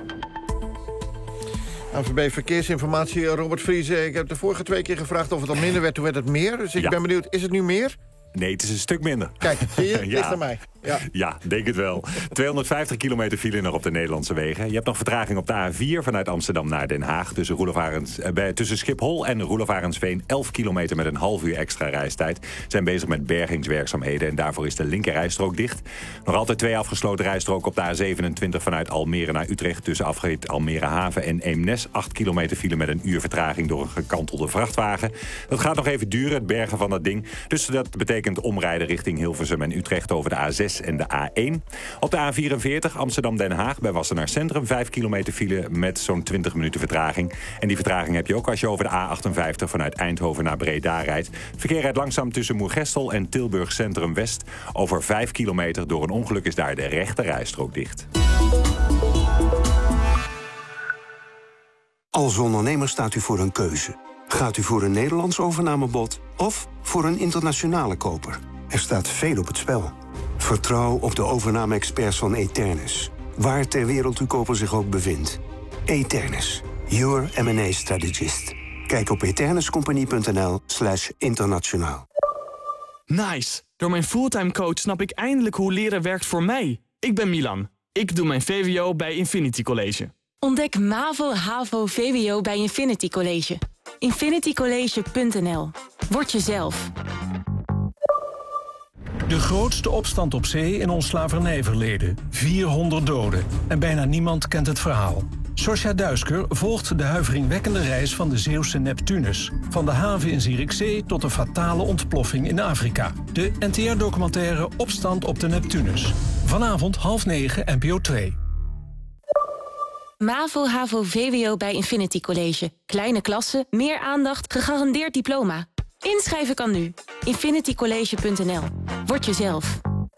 ANWB Verkeersinformatie, Robert Vries. Ik heb de vorige 2 keer gevraagd of het al minder werd. Toen werd het meer. Dus ik ben benieuwd, is het nu meer? Nee, het is een stuk minder. Kijk, zie je? Het ligt aan mij. Ja, denk het wel. 250 kilometer file nog op de Nederlandse wegen. Je hebt nog vertraging op de A4 vanuit Amsterdam naar Den Haag. Tussen Schiphol en Roelof Arendsveen 11 kilometer met een half uur extra reistijd. Zijn bezig met bergingswerkzaamheden en daarvoor is de linkerrijstrook dicht. Nog altijd 2 afgesloten rijstroken op de A27 vanuit Almere naar Utrecht. Tussen afrit Almere Haven en Eemnes. 8 kilometer file met een uur vertraging door een gekantelde vrachtwagen. Dat gaat nog even duren, het bergen van dat ding. Dus dat betekent omrijden richting Hilversum en Utrecht over de A6 en de A1. Op de A44 Amsterdam-Den Haag bij Wassenaar Centrum 5 kilometer file met zo'n 20 minuten vertraging. En die vertraging heb je ook als je over de A58 vanuit Eindhoven naar Breda rijdt. Verkeer rijdt langzaam tussen Moergestel en Tilburg Centrum West. Over 5 kilometer door een ongeluk is daar de rechte rijstrook dicht. Als ondernemer staat u voor een keuze. Gaat u voor een Nederlands overnamebod of voor een internationale koper? Er staat veel op het spel. Vertrouw op de overname-experts van Eternus. Waar ter wereld uw koper zich ook bevindt. Eternus, your M&A strategist. Kijk op eternuscompany.nl/internationaal. Nice! Door mijn fulltime coach snap ik eindelijk hoe leren werkt voor mij. Ik ben Milan. Ik doe mijn VWO bij Infinity College. Ontdek MAVO, HAVO, VWO bij Infinity College. infinitycollege.nl. Word jezelf. De grootste opstand op zee in ons slavernijverleden. 400 doden. En bijna niemand kent het verhaal. Sosja Duisker volgt de huiveringwekkende reis van de Zeeuwse Neptunus. Van de haven in Zierikzee tot de fatale ontploffing in Afrika. De NTR-documentaire Opstand op de Neptunus. Vanavond 20:30 NPO 2. MAVO, HAVO, VWO bij Infinity College. Kleine klassen, meer aandacht, gegarandeerd diploma. Inschrijven kan nu. infinitycollege.nl. Word jezelf.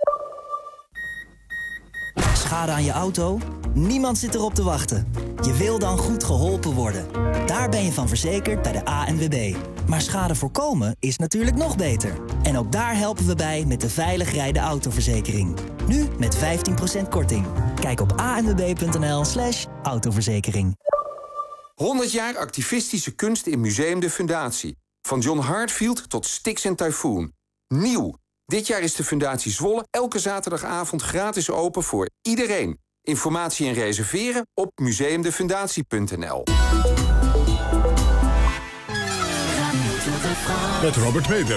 Schade aan je auto? Niemand zit erop te wachten. Je wil dan goed geholpen worden. Daar ben je van verzekerd bij de ANWB. Maar schade voorkomen is natuurlijk nog beter. En ook daar helpen we bij met de veilig rijden autoverzekering. Nu met 15% korting. Kijk op anwb.nl/autoverzekering. 100 jaar activistische kunst in Museum de Fundatie. Van John Hartfield tot Styx en Typhoon. Nieuw. Dit jaar is de Fundatie Zwolle elke zaterdagavond gratis open voor iedereen. Informatie en reserveren op museumdefundatie.nl. Met Robert Meder.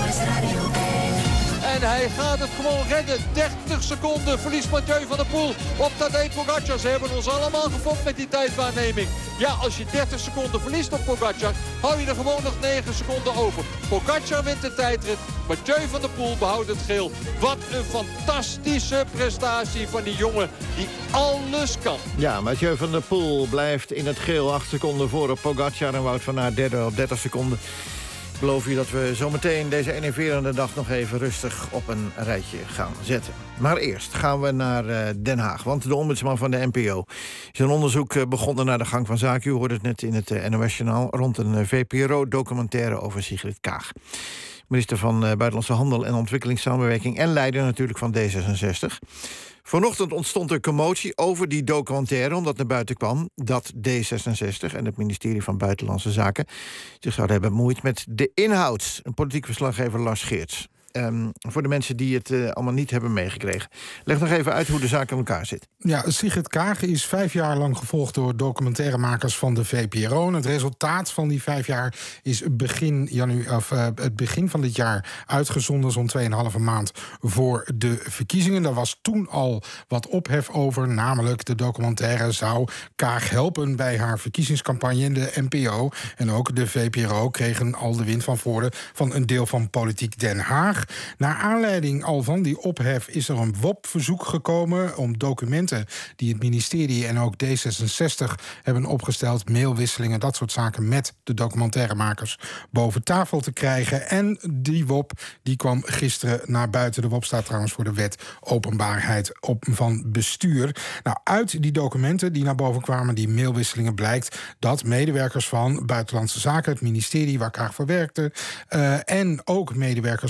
En hij gaat het gewoon redden. 30 seconden verliest Mathieu van der Poel op Tadej Pogacar. Ze hebben ons allemaal gefopt met die tijdwaarneming. Ja, als je 30 seconden verliest op Pogacar, hou je er gewoon nog 9 seconden over. Pogacar wint de tijdrit. Mathieu van der Poel behoudt het geel. Wat een fantastische prestatie van die jongen die alles kan. Ja, Mathieu van der Poel blijft in het geel. 8 seconden voor op Pogacar en Wout van Aert derde op 30 seconden. Ik beloof je dat we zometeen deze enerverende dag nog even rustig op een rijtje gaan zetten. Maar eerst gaan we naar Den Haag, want de ombudsman van de NPO is een onderzoek begonnen naar de gang van zaken. U hoorde het net in het NOS-journaal rond een VPRO-documentaire over Sigrid Kaag. Minister van Buitenlandse Handel en Ontwikkelingssamenwerking en leider natuurlijk van D66. Vanochtend ontstond er commotie over die documentaire, omdat naar buiten kwam dat D66 en het ministerie van Buitenlandse Zaken zich zouden hebben bemoeid met de inhoud. Een politiek verslaggever Lars Geerts. Voor de mensen die het allemaal niet hebben meegekregen. Leg nog even uit hoe de zaak in elkaar zit. Ja, Sigrid Kaag is 5 jaar lang gevolgd door documentairemakers van de VPRO. En het resultaat van die 5 jaar is het begin van dit jaar uitgezonden, zo'n 2,5 maand voor de verkiezingen. Daar was toen al wat ophef over, namelijk de documentaire zou Kaag helpen bij haar verkiezingscampagne. De NPO en ook de VPRO kregen al de wind van voren van een deel van Politiek Den Haag. Naar aanleiding al van die ophef is er een WOP-verzoek gekomen om documenten die het ministerie en ook D66 hebben opgesteld, mailwisselingen, dat soort zaken, met de documentairemakers boven tafel te krijgen. En die WOP die kwam gisteren naar buiten. De WOP staat trouwens voor de Wet Openbaarheid van Bestuur. Nou, uit die documenten die naar boven kwamen, die mailwisselingen, blijkt dat medewerkers van Buitenlandse Zaken, het ministerie waar Kaag voor werkte, en ook medewerkers van D66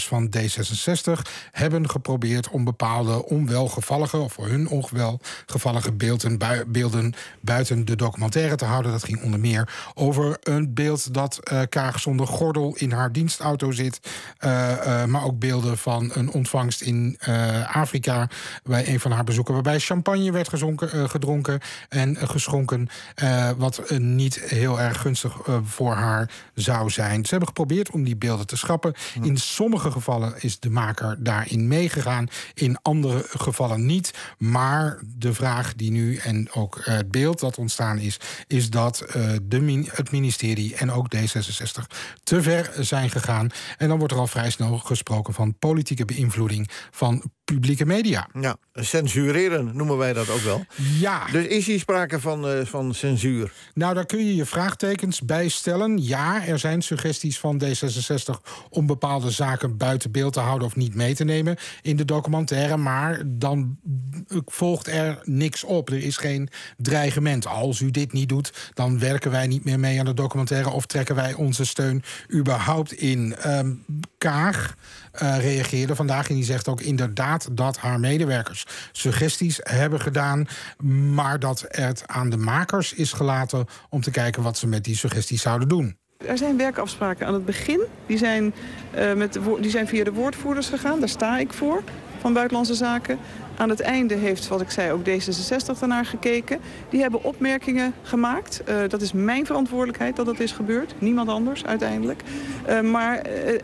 D66 hebben geprobeerd om bepaalde onwelgevallige, of voor hun onwelgevallige beelden buiten de documentaire te houden. Dat ging onder meer over een beeld dat Kaag zonder gordel in haar dienstauto zit. Maar ook beelden van een ontvangst in Afrika bij een van haar bezoeken, waarbij champagne werd gedronken en geschonken. Wat niet heel erg gunstig voor haar zou zijn. Ze hebben geprobeerd om die beelden te schrappen. In sommige gevallen is de maker daarin meegegaan. In andere gevallen niet. Maar de vraag die nu en ook het beeld dat ontstaan is dat het ministerie en ook D66 te ver zijn gegaan. En dan wordt er al vrij snel gesproken van politieke beïnvloeding van publieke media. Ja, censureren noemen wij dat ook wel. Ja. Dus is hier sprake van censuur? Nou, daar kun je je vraagtekens bij stellen. Ja, er zijn suggesties van D66 om bepaalde zaken buiten beeld te houden of niet mee te nemen in de documentaire. Maar dan volgt er niks op. Er is geen dreigement. Als u dit niet doet, dan werken wij niet meer mee aan de documentaire of trekken wij onze steun überhaupt in. Kaag reageerde vandaag en die zegt ook inderdaad dat haar medewerkers suggesties hebben gedaan, maar dat het aan de makers is gelaten om te kijken wat ze met die suggesties zouden doen. Er zijn werkafspraken aan het begin. Die zijn via de woordvoerders gegaan. Daar sta ik voor, van Buitenlandse Zaken. Aan het einde heeft, wat ik zei, ook D66 daarnaar gekeken. Die hebben opmerkingen gemaakt. Dat is mijn verantwoordelijkheid dat dat is gebeurd. Niemand anders uiteindelijk. Maar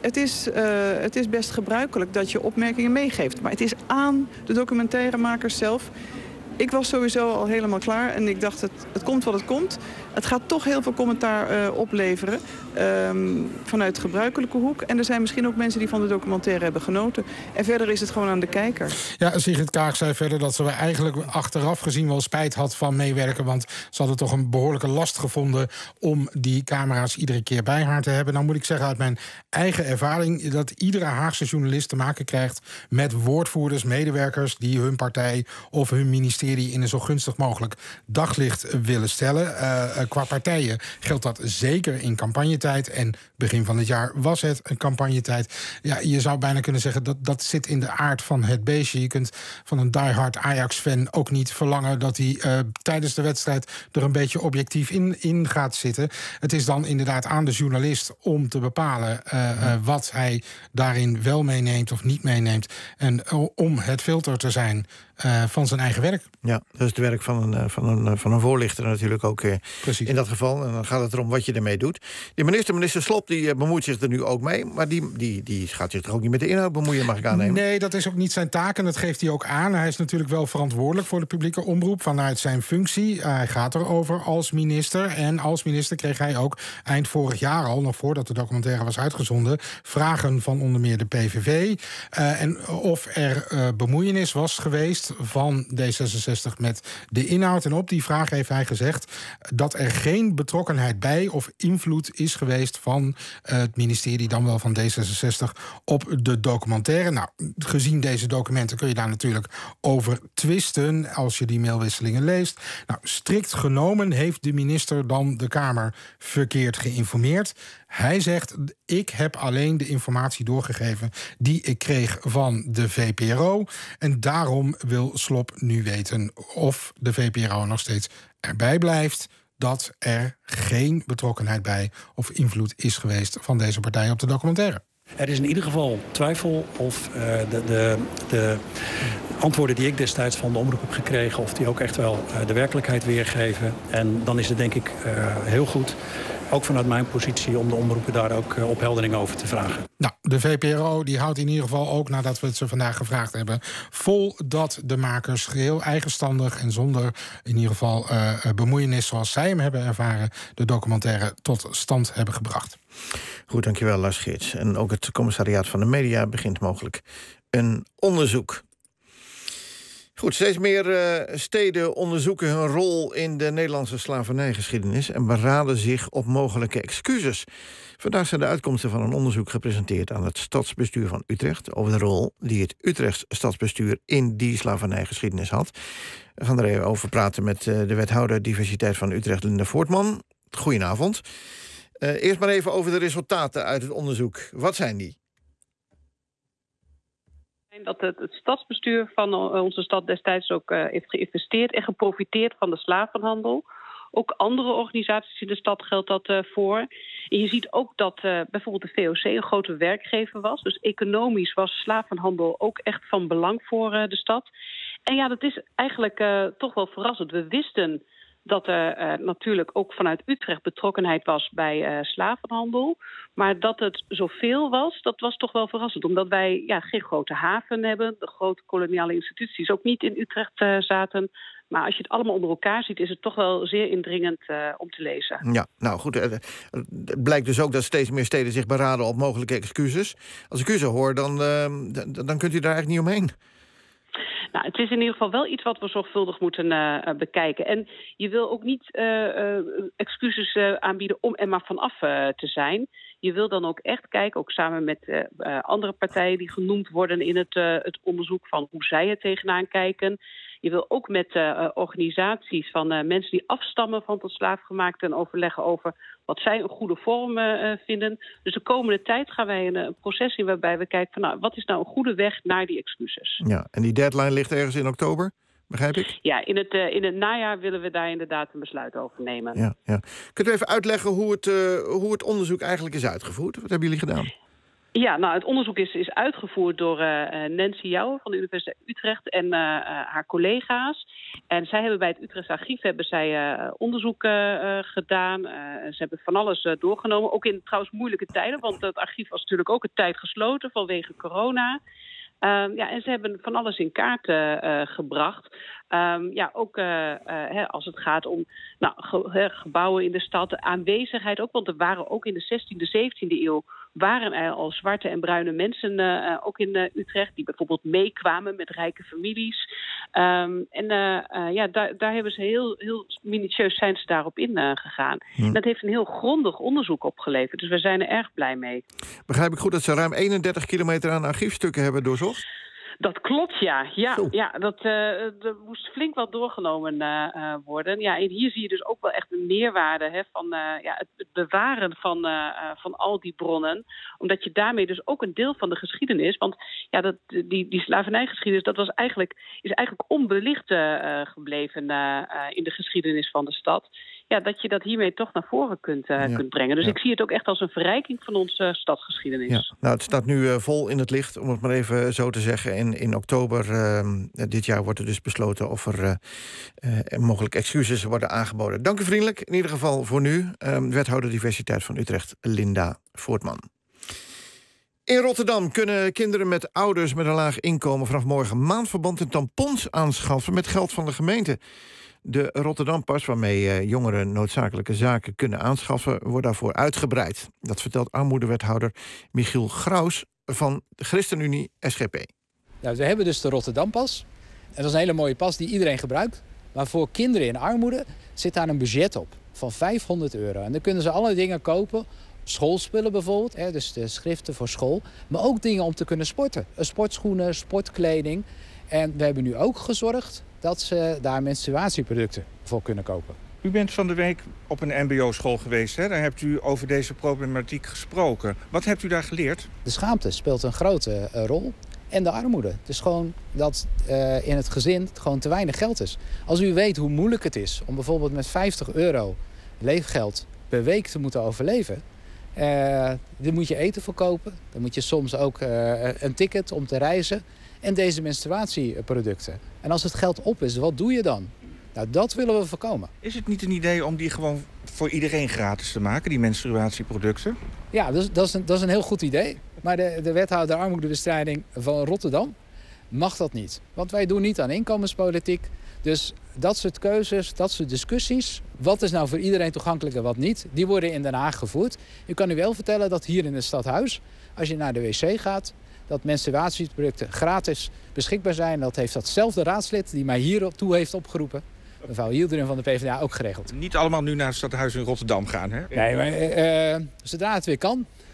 het is best gebruikelijk dat je opmerkingen meegeeft. Maar het is aan de documentairemakers zelf. Ik was sowieso al helemaal klaar en ik dacht, het komt wat het komt. Het gaat toch heel veel commentaar opleveren vanuit de gebruikelijke hoek. En er zijn misschien ook mensen die van de documentaire hebben genoten. En verder is het gewoon aan de kijker. Ja, Sigrid Kaag zei verder dat ze eigenlijk achteraf gezien wel spijt had van meewerken. Want ze hadden toch een behoorlijke last gevonden om die camera's iedere keer bij haar te hebben. Nou moet ik zeggen uit mijn eigen ervaring dat iedere Haagse journalist te maken krijgt met woordvoerders, medewerkers die hun partij of hun ministerie in een zo gunstig mogelijk daglicht willen stellen. Qua partijen geldt dat zeker in campagnetijd. En begin van het jaar was het een campagnetijd. Ja, je zou bijna kunnen zeggen dat zit in de aard van het beestje. Je kunt van een diehard Ajax-fan ook niet verlangen dat hij tijdens de wedstrijd er een beetje objectief in gaat zitten. Het is dan inderdaad aan de journalist om te bepalen wat hij daarin wel meeneemt of niet meeneemt. En om het filter te zijn van zijn eigen werk. Ja, dat is het werk van een voorlichter natuurlijk ook in dat geval. En dan gaat het erom wat je ermee doet. De minister Slop die bemoeit zich er nu ook mee. Maar die gaat zich toch ook niet met de inhoud bemoeien, mag ik aannemen? Nee, dat is ook niet zijn taak en dat geeft hij ook aan. Hij is natuurlijk wel verantwoordelijk voor de publieke omroep vanuit zijn functie. Hij gaat erover als minister. En als minister kreeg hij ook eind vorig jaar al, nog voordat de documentaire was uitgezonden, vragen van onder meer de PVV. En of er bemoeienis was geweest van D66 met de inhoud. En op die vraag heeft hij gezegd dat er geen betrokkenheid bij of invloed is geweest van het ministerie, dan wel van D66, op de documentaire. Nou, gezien deze documenten kun je daar natuurlijk over twisten als je die mailwisselingen leest. Nou, strikt genomen heeft de minister dan de Kamer verkeerd geïnformeerd. Hij zegt, ik heb alleen de informatie doorgegeven die ik kreeg van de VPRO. En daarom wil Slop nu weten of de VPRO nog steeds erbij blijft dat er geen betrokkenheid bij of invloed is geweest van deze partij op de documentaire. Er is in ieder geval twijfel of de antwoorden die ik destijds van de omroep heb gekregen, of die ook echt wel de werkelijkheid weergeven. En dan is het denk ik heel goed, ook vanuit mijn positie, om de omroepen daar ook opheldering over te vragen. Nou, de VPRO die houdt in ieder geval ook, nadat we het ze vandaag gevraagd hebben, vol dat de makers geheel eigenstandig en zonder in ieder geval bemoeienis zoals zij hem hebben ervaren, de documentaire tot stand hebben gebracht. Goed, dankjewel Lars Geerts. En ook het commissariaat van de media begint mogelijk een onderzoek. Goed, steeds meer steden onderzoeken hun rol in de Nederlandse slavernijgeschiedenis en beraden zich op mogelijke excuses. Vandaag zijn de uitkomsten van een onderzoek gepresenteerd aan het Stadsbestuur van Utrecht over de rol die het Utrechts Stadsbestuur in die slavernijgeschiedenis had. We gaan er even over praten met de wethouder diversiteit van Utrecht, Linda Voortman. Goedenavond. Eerst maar even over de resultaten uit het onderzoek. Wat zijn die? Dat het stadsbestuur van onze stad destijds ook heeft geïnvesteerd en geprofiteerd van de slavenhandel. Ook andere organisaties in de stad geldt dat voor. En je ziet ook dat bijvoorbeeld de VOC een grote werkgever was. Dus economisch was slavenhandel ook echt van belang voor de stad. En ja, dat is eigenlijk toch wel verrassend. We wisten dat er natuurlijk ook vanuit Utrecht betrokkenheid was bij slavenhandel. Maar dat het zoveel was, dat was toch wel verrassend. Omdat wij geen grote haven hebben. De grote koloniale instituties ook niet in Utrecht zaten. Maar als je het allemaal onder elkaar ziet, is het toch wel zeer indringend om te lezen. Ja, nou goed. Het blijkt dus ook dat steeds meer steden zich beraden op mogelijke excuses. Als ik u zo hoor, dan kunt u daar eigenlijk niet omheen. Nou, het is in ieder geval wel iets wat we zorgvuldig moeten bekijken. En je wil ook niet excuses aanbieden om er maar vanaf te zijn. Je wil dan ook echt kijken, ook samen met andere partijen die genoemd worden in het onderzoek van hoe zij er tegenaan kijken. Je wil ook met organisaties van mensen die afstammen van tot slaafgemaakten overleggen over wat zij een goede vorm vinden. Dus de komende tijd gaan wij een proces in waarbij we kijken van wat is nou een goede weg naar die excuses. Ja, en die deadline ligt ergens in oktober, begrijp ik? Ja, in het najaar willen we daar inderdaad een besluit over nemen. Ja. Kunt u even uitleggen hoe het onderzoek eigenlijk is uitgevoerd? Wat hebben jullie gedaan? Ja, nou, het onderzoek is uitgevoerd door Nancy Jouwen van de Universiteit Utrecht en haar collega's. En zij hebben bij het Utrechts Archief onderzoek gedaan. Ze hebben van alles doorgenomen, ook in trouwens moeilijke tijden. Want het archief was natuurlijk ook een tijd gesloten vanwege corona. En ze hebben van alles in kaart gebracht. Ook als het gaat om gebouwen in de stad, de aanwezigheid ook. Want er waren ook in de 16e, 17e eeuw waren er al zwarte en bruine mensen ook in Utrecht, die bijvoorbeeld meekwamen met rijke families. Daar hebben ze heel minutieus zijn ze daarop ingegaan. Dat heeft een heel grondig onderzoek opgeleverd. Dus we zijn er erg blij mee. Begrijp ik goed dat ze ruim 31 kilometer aan archiefstukken hebben doorzocht? Dat klopt, ja. Er moest flink wat doorgenomen worden. Ja, en hier zie je dus ook wel echt een meerwaarde van het bewaren van al die bronnen. Omdat je daarmee dus ook een deel van de geschiedenis, want die slavernijgeschiedenis, dat is eigenlijk onbelicht gebleven in de geschiedenis van de stad. Ja, dat je dat hiermee toch naar voren kunt brengen. Dus ik zie het ook echt als een verrijking van onze stadsgeschiedenis. Ja. Nou, het staat nu vol in het licht, om het maar even zo te zeggen. In oktober dit jaar wordt er dus besloten of er mogelijk excuses worden aangeboden. Dank u vriendelijk, in ieder geval voor nu. Wethouder Diversiteit van Utrecht, Linda Voortman. In Rotterdam kunnen kinderen met ouders met een laag inkomen vanaf morgen maandverband en tampons aanschaffen met geld van de gemeente. De Rotterdampas, waarmee jongeren noodzakelijke zaken kunnen aanschaffen, wordt daarvoor uitgebreid. Dat vertelt armoedewethouder Michiel Graus van de ChristenUnie SGP. Nou, we hebben dus de Rotterdampas. En dat is een hele mooie pas die iedereen gebruikt. Maar voor kinderen in armoede zit daar een budget op van €500. En dan kunnen ze allerlei dingen kopen. Schoolspullen bijvoorbeeld, dus de schriften voor school. Maar ook dingen om te kunnen sporten. Sportschoenen, sportkleding. En we hebben nu ook gezorgd dat ze daar menstruatieproducten voor kunnen kopen. U bent van de week op een mbo-school geweest, hè? Daar hebt u over deze problematiek gesproken. Wat hebt u daar geleerd? De schaamte speelt een grote rol. En de armoede. Het is gewoon dat in het gezin het gewoon te weinig geld is. Als u weet hoe moeilijk het is om bijvoorbeeld met €50 leefgeld per week te moeten overleven. Daar moet je eten voor kopen. Dan moet je soms ook een ticket om te reizen. En deze menstruatieproducten. En als het geld op is, wat doe je dan? Nou, dat willen we voorkomen. Is het niet een idee om die gewoon voor iedereen gratis te maken, die menstruatieproducten? Ja, dat is een heel goed idee. Maar de wethouder armoedebestrijding van Rotterdam mag dat niet. Want wij doen niet aan inkomenspolitiek. Dus dat soort keuzes, dat soort discussies, wat is nou voor iedereen toegankelijk en wat niet, die worden in Den Haag gevoerd. Ik kan u wel vertellen dat hier in het stadhuis, als je naar de wc gaat, dat menstruatieproducten gratis beschikbaar zijn. Dat heeft datzelfde raadslid die mij hier toe heeft opgeroepen, mevrouw Hielderin van de PvdA, ook geregeld. Niet allemaal nu naar het stadhuis in Rotterdam gaan, hè? Nee, maar zodra het weer kan,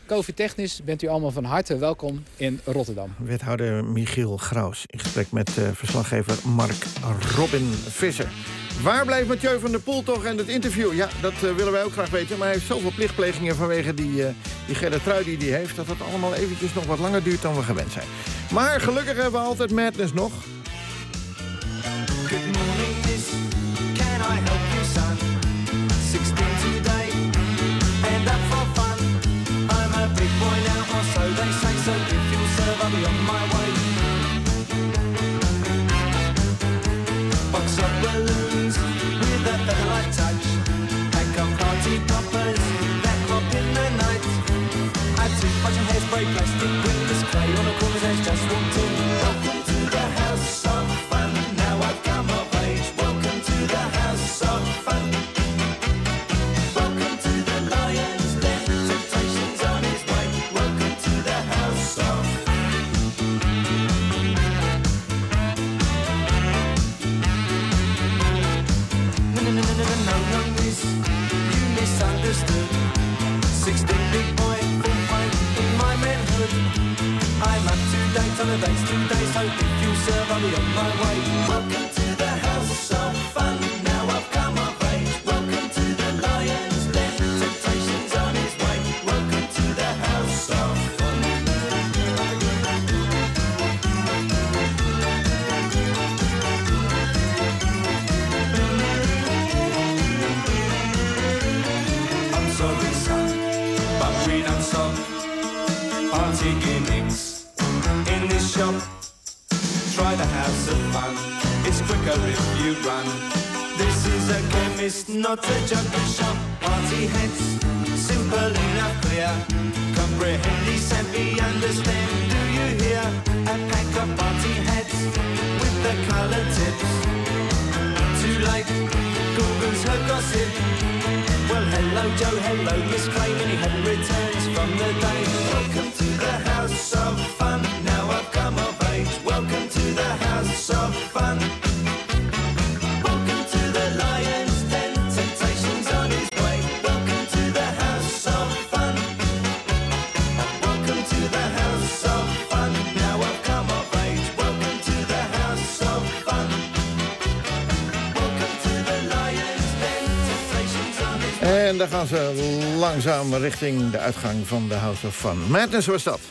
COVID-technisch bent u allemaal van harte welkom in Rotterdam. Wethouder Michiel Graus in gesprek met verslaggever Mark Robin Visser. Waar blijft Mathieu van der Poel toch en het interview? Ja, dat willen wij ook graag weten. Maar hij heeft zoveel plichtplegingen vanwege die gele trui die hij heeft... dat het allemaal eventjes nog wat langer duurt dan we gewend zijn. Maar gelukkig hebben we altijd Madness nog. Good morning, miss. Can I help you, son? 16 today, and up for fun. I'm a big boy now, or so they say. So if you'll serve, I'll be on my way. Box of balloons with a featherlight touch. Pack of party poppers that pop in the night. Add toothbrush and hairspray, plastic windows, clay on the corners as just walked in. Welcome to the house of fun. Now I've come of age. Welcome to the house of fun. Welcome to the Lion's Den. Temptation's on his way. Welcome to the house of No, miss, you misunderstood. 16 big boy, full fight in my manhood. I'm up to date on the dates today, so if you serve, I'll be on my way. Welcome to the house of fun. Now I've come of age. Welcome to the Lion's Den. Temptation's on his way. Welcome to the house of fun. I'm sorry, son, but we don't stop. Party gimmicks in this shop. Try the house of fun. It's quicker if you run. This is a chemist, not a junkie shop. Party heads, simple enough, clear. Comprehend, savvy, understand. Do you hear? A pack of party heads with the color tips. Too late, Google's her gossip. Well, hello Joe, hello Miss Clay. Many had returns from the day. Welcome to the house of fun. Now I've come of age. Welcome to the house of fun. Welcome to the Lion's Den. Temptation's on his way. Welcome to the house of fun. Welcome to the house of fun. Now I've come of age. Welcome to the house of fun. Welcome to the Lion's Den. Temptation's on his way. En dan gaan ze langzaam richting de uitgang van de House of Fun. Madness was dat.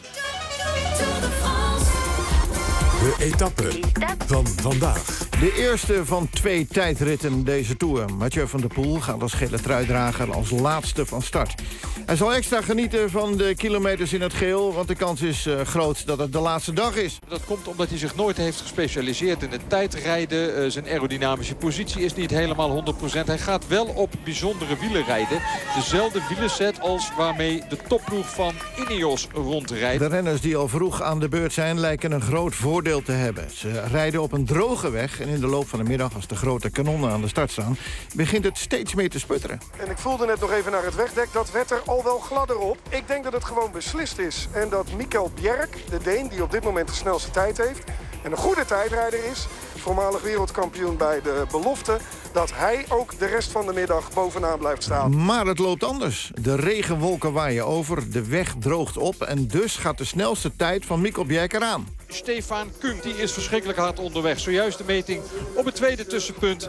De etappe van vandaag. De eerste van 2 tijdritten deze Tour. Mathieu van der Poel gaat als gele truidrager als laatste van start. Hij zal extra genieten van de kilometers in het geel... want de kans is groot dat het de laatste dag is. Dat komt omdat hij zich nooit heeft gespecialiseerd in het tijdrijden. Zijn aerodynamische positie is niet helemaal 100%. Hij gaat wel op bijzondere wielen rijden. Dezelfde wielenset als waarmee de topploeg van Ineos rondrijdt. De renners die al vroeg aan de beurt zijn lijken een groot voordeel te hebben. Ze rijden op een droge weg en in de loop van de middag, als de grote kanonnen aan de start staan, begint het steeds meer te sputteren. En ik voelde net nog even naar het wegdek, dat werd er al wel gladder op. Ik denk dat het gewoon beslist is en dat Mikkel Bjerg, de Deen die op dit moment de snelste tijd heeft en een goede tijdrijder is, voormalig wereldkampioen bij de belofte, dat hij ook de rest van de middag bovenaan blijft staan. Maar het loopt anders. De regenwolken waaien over, de weg droogt op en dus gaat de snelste tijd van Mikkel Bjerg eraan. Stefan Kung, die is verschrikkelijk hard onderweg. Zojuist de meting op het tweede tussenpunt.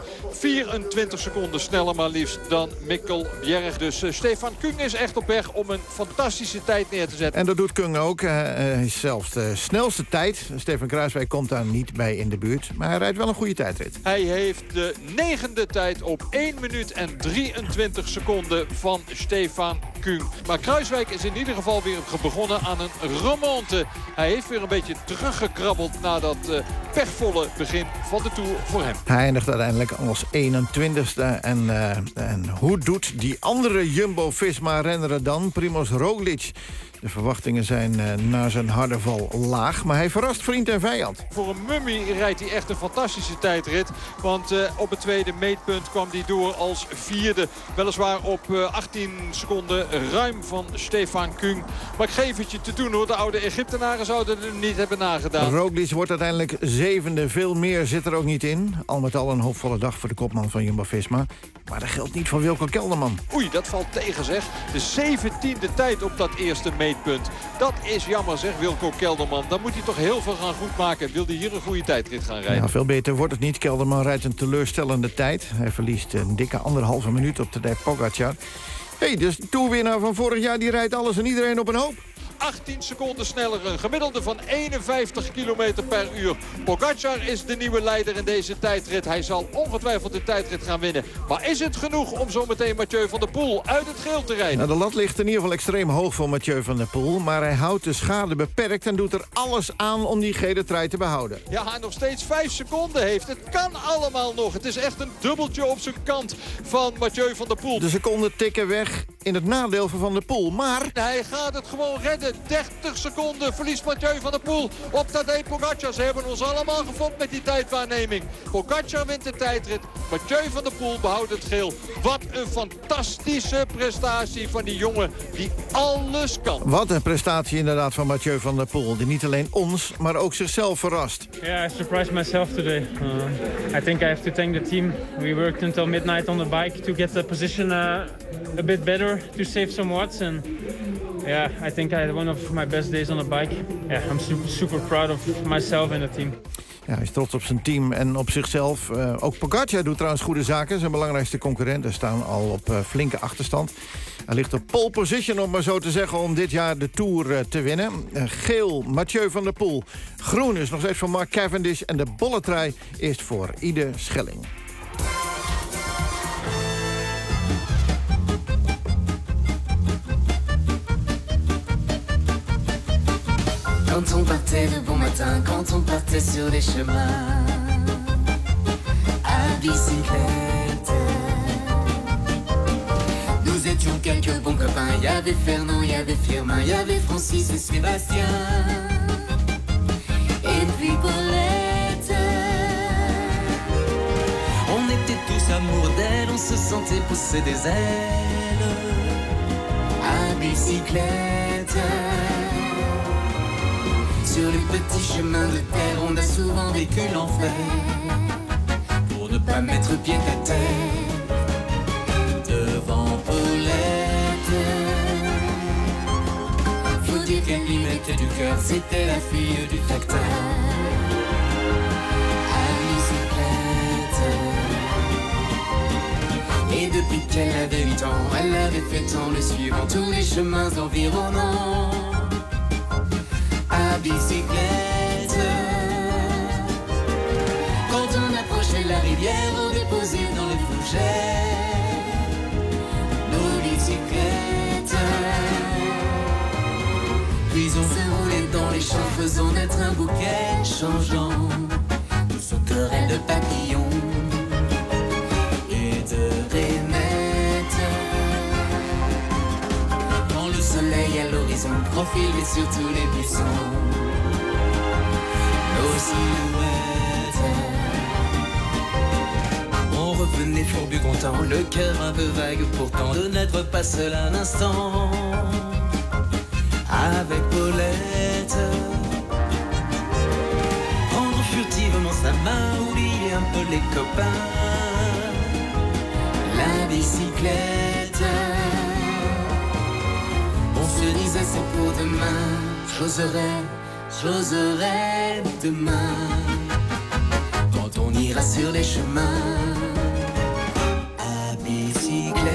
24 seconden sneller maar liefst dan Mikkel Bjerg. Dus Stefan Kung is echt op weg om een fantastische tijd neer te zetten. En dat doet Kung ook. Hij is zelfs de snelste tijd. Stefan Kruijswijk komt daar niet bij in de buurt. Maar hij rijdt wel een goede tijdrit. Hij heeft de 9e tijd op 1 minuut en 23 seconden van Stefan Kung. Maar Kruijswijk is in ieder geval weer begonnen aan een remonte. Hij heeft weer een beetje teruggekrabbeld na dat pechvolle begin van de Tour voor hem. Hij eindigt uiteindelijk als 21ste. En hoe doet die andere Jumbo-Visma-renner het dan? Primož Roglič. De verwachtingen zijn na zijn harde val laag. Maar hij verrast vriend en vijand. Voor een mummie rijdt hij echt een fantastische tijdrit. Want op het tweede meetpunt kwam hij door als 4e. Weliswaar op 18 seconden ruim van Stefan Kung. Maar ik geef het je te doen hoor. De oude Egyptenaren zouden er niet hebben nagedaan. Roglič wordt uiteindelijk 7e. Veel meer zit er ook niet in. Al met al een hoopvolle dag voor de kopman van Jumbo-Visma. Maar dat geldt niet voor Wilco Kelderman. Oei, dat valt tegen zeg. De 17e tijd op dat eerste meetpunt. meetpunt. Dat is jammer, zegt Wilco Kelderman. Dan moet hij toch heel veel gaan goedmaken. Wil hij hier een goede tijdrit gaan rijden? Ja, veel beter wordt het niet. Kelderman rijdt een teleurstellende tijd. Hij verliest een dikke 1,5 minuut op Tadej Pogacar. Dus de toerwinnaar van vorig jaar die rijdt alles en iedereen op een hoop. 18 seconden sneller, een gemiddelde van 51 km per uur. Pogacar is de nieuwe leider in deze tijdrit. Hij zal ongetwijfeld de tijdrit gaan winnen. Maar is het genoeg om zometeen Mathieu van der Poel uit het geel te rijden? Nou, de lat ligt in ieder geval extreem hoog voor Mathieu van der Poel. Maar hij houdt de schade beperkt en doet er alles aan om die gele trui te behouden. Ja, hij nog steeds 5 seconden heeft. Het kan allemaal nog. Het is echt een dubbeltje op zijn kant van Mathieu van der Poel. De seconden tikken weg in het nadeel van der Poel. Maar hij gaat het gewoon redden. 30 seconden verliest Mathieu van der Poel op Tadej Pogacar. Ze hebben ons allemaal gefopt met die tijdwaarneming. Pogacar wint de tijdrit. Mathieu van der Poel behoudt het geel. Wat een fantastische prestatie van die jongen die alles kan. Wat een prestatie inderdaad van Mathieu van der Poel. Die niet alleen ons, maar ook zichzelf verrast. Yeah, I surprised myself today. I think I have to thank the team. We worked until midnight on the bike to get the position a bit better, to save some watts. And yeah, I think I had one of my best days on the bike. Yeah, I'm super proud of myself and the team. Ja, hij is trots op zijn team en op zichzelf. Ook Pogacar doet trouwens goede zaken. Zijn belangrijkste concurrenten staan al op flinke achterstand. Hij ligt op pole position, om maar zo te zeggen, om dit jaar de Tour te winnen. Geel, Mathieu van der Poel. Groen is nog steeds voor Mark Cavendish. En de bolletrui is voor Ide Schelling. Quand on partait de bon matin, quand on partait sur les chemins à bicyclette. Nous étions quelques bons copains, il y avait Fernand, il y avait Firmin, il y avait Francis et Sébastien. Et puis Paulette. On était tous amoureux d'elle, on se sentait pousser des ailes à bicyclette. Sur les petits chemins de terre, on a souvent vécu l'enfer pour ne pas mettre pied à terre devant Paulette. Faut dire qu'elle y mettait du cœur, c'était la fille du facteur à bicyclette. Et depuis qu'elle avait 8 ans, elle avait fait tant le suivant tous les chemins environnants à bicyclette. Quand on approchait la rivière, on déposait dans les fougères nos bicyclettes. Puis on se roulait dans les champs, faisant naître un bouquet changeant de sauterelles, de papillons et de rainettes. Quand le soleil à l'horizon profilait sur tous les buissons nos silhouettes. On revenait fourbu content, le cœur un peu vague pourtant, de n'être pas seul un instant avec Paulette. Prendre furtivement sa main, oublier un peu les copains, la bicyclette. On se disait c'est pour demain, j'oserai demain, quand on ira sur les chemins à bicyclette.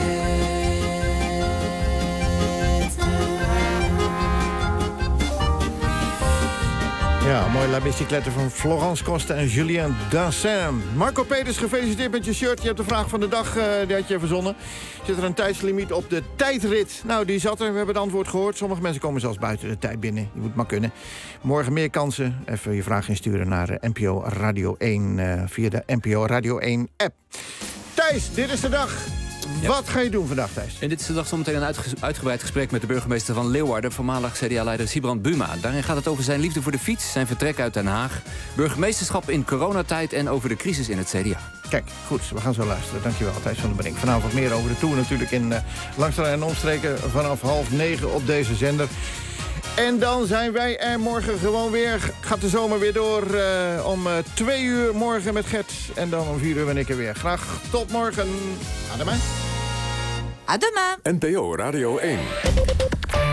Ja, mooi La Bicyclette van Florence Coste en Julien Dassin. Marco Peters, gefeliciteerd met je shirt. Je hebt de vraag van de dag, die had je verzonnen. Zit er een tijdslimiet op de tijdrit? Nou, die zat er. We hebben het antwoord gehoord. Sommige mensen komen zelfs buiten de tijd binnen. Je moet maar kunnen. Morgen meer kansen. Even je vraag insturen naar NPO Radio 1 via de NPO Radio 1 app. Thijs, dit is de dag. Ja. Wat ga je doen vandaag, Thijs? En dit is de dag zometeen een uitgebreid gesprek met de burgemeester van Leeuwarden, voormalig CDA-leider Sibrand Buma. Daarin gaat het over zijn liefde voor de fiets, zijn vertrek uit Den Haag, burgemeesterschap in coronatijd en over de crisis in het CDA. Kijk, goed, we gaan zo luisteren. Dankjewel, Thijs van den Brink. Vanavond meer over de Tour natuurlijk in Langs de Lijn en Omstreken vanaf 8:30 op deze zender. En dan zijn wij er morgen gewoon weer. Gaat de zomer weer door om 2 uur morgen met Gert. En dan om 4 uur ben ik er weer. Graag tot morgen. À demain. À demain. NPO Radio 1. Het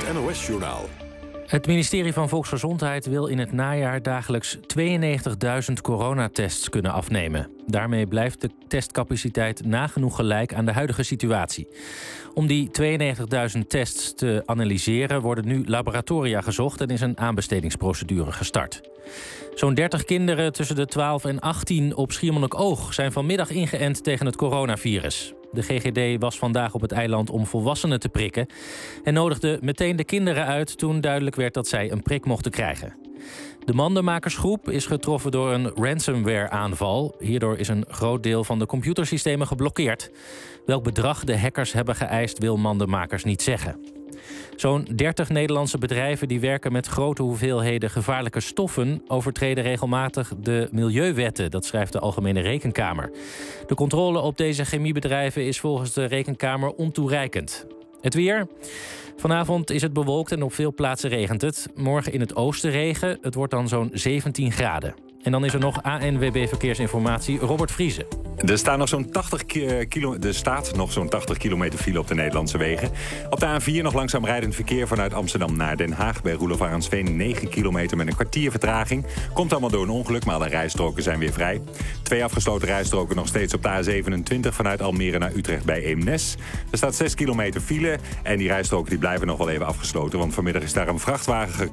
NOS-journaal. Het ministerie van Volksgezondheid wil in het najaar dagelijks 92.000 coronatests kunnen afnemen. Daarmee blijft de testcapaciteit nagenoeg gelijk aan de huidige situatie. Om die 92.000 tests te analyseren worden nu laboratoria gezocht en is een aanbestedingsprocedure gestart. Zo'n 30 kinderen tussen de 12 en 18 op Schiermonnikoog zijn vanmiddag ingeënt tegen het coronavirus. De GGD was vandaag op het eiland om volwassenen te prikken en nodigde meteen de kinderen uit toen duidelijk werd dat zij een prik mochten krijgen. De mandenmakersgroep is getroffen door een ransomware-aanval. Hierdoor is een groot deel van de computersystemen geblokkeerd. Welk bedrag de hackers hebben geëist wil mandenmakers niet zeggen. Zo'n 30 Nederlandse bedrijven die werken met grote hoeveelheden gevaarlijke stoffen overtreden regelmatig de milieuwetten, dat schrijft de Algemene Rekenkamer. De controle op deze chemiebedrijven is volgens de Rekenkamer ontoereikend. Het weer. Vanavond is het bewolkt en op veel plaatsen regent het. Morgen in het oosten regen. Het wordt dan zo'n 17 graden. En dan is er nog ANWB Verkeersinformatie, Robert Vriesen. Er staat nog zo'n 80 kilometer file op de Nederlandse wegen. Op de A4 nog langzaam rijdend verkeer vanuit Amsterdam naar Den Haag. Bij Roelof Arendsveen 9 kilometer met een kwartier vertraging. Komt allemaal door een ongeluk, maar alle rijstroken zijn weer vrij. 2 afgesloten rijstroken nog steeds op de A27 vanuit Almere naar Utrecht bij Eemnes. Er staat 6 kilometer file en die rijstroken die blijven nog wel even afgesloten. Want vanmiddag is daar een vrachtwagen